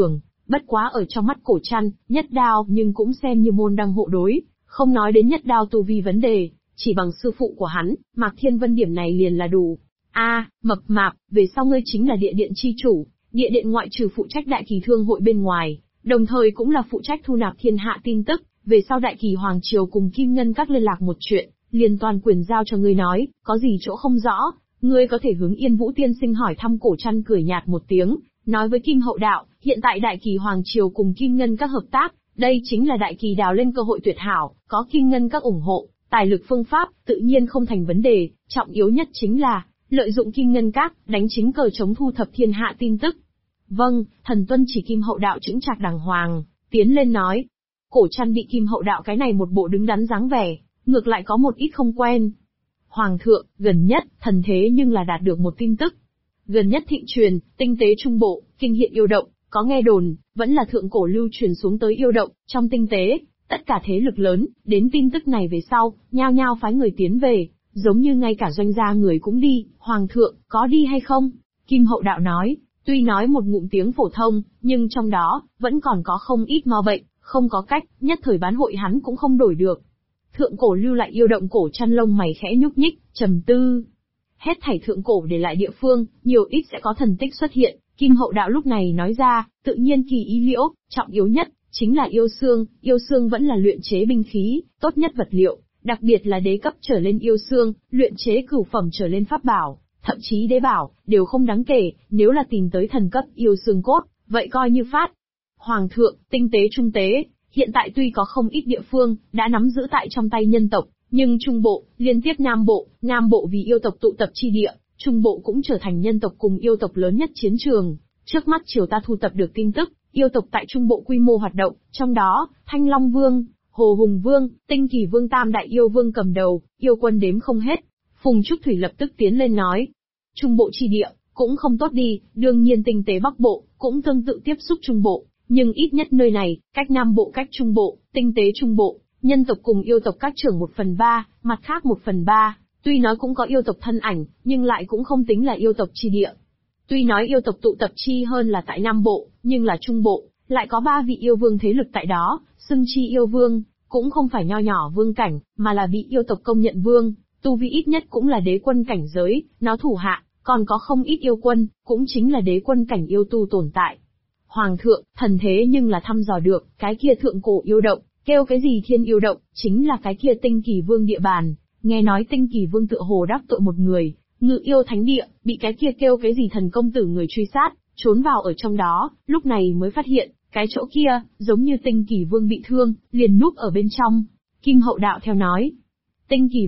Bất quá ở trong mắt Cổ Trăn, nhất đao nhưng cũng xem như môn đăng hộ đối, không nói đến nhất đao tu vi vấn đề, chỉ bằng sư phụ của hắn, Mạc Thiên Vân điểm này liền là đủ. Mập mạp, về sau ngươi chính là địa điện chi chủ, địa điện ngoại trừ phụ trách đại kỳ thương hội bên ngoài, đồng thời cũng là phụ trách thu nạp thiên hạ tin tức, về sau đại kỳ hoàng triều cùng Kim Ngân các liên lạc một chuyện, liền toàn quyền giao cho ngươi nói, có gì chỗ không rõ, ngươi có thể hướng Yên Vũ tiên sinh hỏi thăm. Cổ Trăn cười nhạt một tiếng, nói với Kim Hậu Đạo, hiện tại đại kỳ hoàng triều cùng Kim Ngân các hợp tác, đây chính là đại kỳ đào lên cơ hội tuyệt hảo, có Kim Ngân các ủng hộ, tài lực phương pháp, tự nhiên không thành vấn đề, trọng yếu nhất chính là, lợi dụng Kim Ngân các, đánh chính cờ chống thu thập thiên hạ tin tức. Vâng, thần tuân chỉ. Kim Hậu Đạo chững chạc đàng hoàng, tiến lên nói. Cổ Trăn bị Kim Hậu Đạo cái này một bộ đứng đắn dáng vẻ, ngược lại có một ít không quen. Hoàng thượng, gần nhất, thần thế nhưng là đạt được một tin tức. Gần nhất thịnh truyền, tinh tế trung bộ, kinh hiện yêu động, có nghe đồn, vẫn là thượng cổ lưu truyền xuống tới yêu động, trong tinh tế, tất cả thế lực lớn, đến tin tức này về sau, nhao nhao phái người tiến về, giống như ngay cả doanh gia người cũng đi. Hoàng thượng, có đi hay không? Kim Hậu Đạo nói, tuy nói một ngụm tiếng phổ thông, nhưng trong đó, vẫn còn có không ít ma bệnh, không có cách, nhất thời bán hội hắn cũng không đổi được. Thượng cổ lưu lại yêu động. Cổ Trăn lông mày khẽ nhúc nhích, trầm tư. Hết thảy thượng cổ để lại địa phương, nhiều ít sẽ có thần tích xuất hiện. Kim Hậu Đạo lúc này nói ra, tự nhiên kỳ ý liễu, trọng yếu nhất, chính là yêu xương vẫn là luyện chế binh khí, tốt nhất vật liệu, đặc biệt là đế cấp trở lên yêu xương, luyện chế cửu phẩm trở lên pháp bảo, thậm chí đế bảo, đều không đáng kể, nếu là tìm tới thần cấp yêu xương cốt, vậy coi như phát. Hoàng thượng, tinh tế trung tế, hiện tại tuy có không ít địa phương, đã nắm giữ tại trong tay nhân tộc, nhưng Trung Bộ, liên tiếp Nam Bộ vì yêu tộc tụ tập chi địa, Trung Bộ cũng trở thành nhân tộc cùng yêu tộc lớn nhất chiến trường. Trước mắt triều ta thu tập được tin tức, yêu tộc tại Trung Bộ quy mô hoạt động, trong đó, Thanh Long Vương, Hồ Hùng Vương, Tinh Kỳ Vương tam đại yêu vương cầm đầu, yêu quân đếm không hết. Phùng Trúc Thủy lập tức tiến lên nói, Trung Bộ chi địa, cũng không tốt đi, đương nhiên tinh tế Bắc Bộ, cũng tương tự tiếp xúc Trung Bộ, nhưng ít nhất nơi này, cách Nam Bộ cách Trung Bộ, tinh tế Trung Bộ, nhân tộc cùng yêu tộc các trưởng 1/3, mặt khác 1/3, tuy nói cũng có yêu tộc thân ảnh, nhưng lại cũng không tính là yêu tộc chi địa. Tuy nói yêu tộc tụ tập chi hơn là tại Nam Bộ, nhưng là Trung Bộ, lại có 3 vị yêu vương thế lực tại đó, xưng chi yêu vương, cũng không phải nho nhỏ vương cảnh, mà là bị yêu tộc công nhận vương, tu vi ít nhất cũng là đế quân cảnh giới, nó thủ hạ, còn có không ít yêu quân, cũng chính là đế quân cảnh yêu tu tồn tại. Hoàng thượng, thần thế nhưng là thăm dò được, cái kia thượng cổ yêu động, kêu cái gì thiên yêu động, chính là cái kia Tinh Kỳ Vương địa bàn, nghe nói Tinh Kỳ Vương tựa hồ đắc tội một người, ngự yêu thánh địa, bị cái kia kêu cái gì thần công tử người truy sát, trốn vào ở trong đó, lúc này mới phát hiện, cái chỗ kia, giống như Tinh Kỳ Vương bị thương, liền núp ở bên trong. Kim Hậu Đạo theo nói, Tinh Kỳ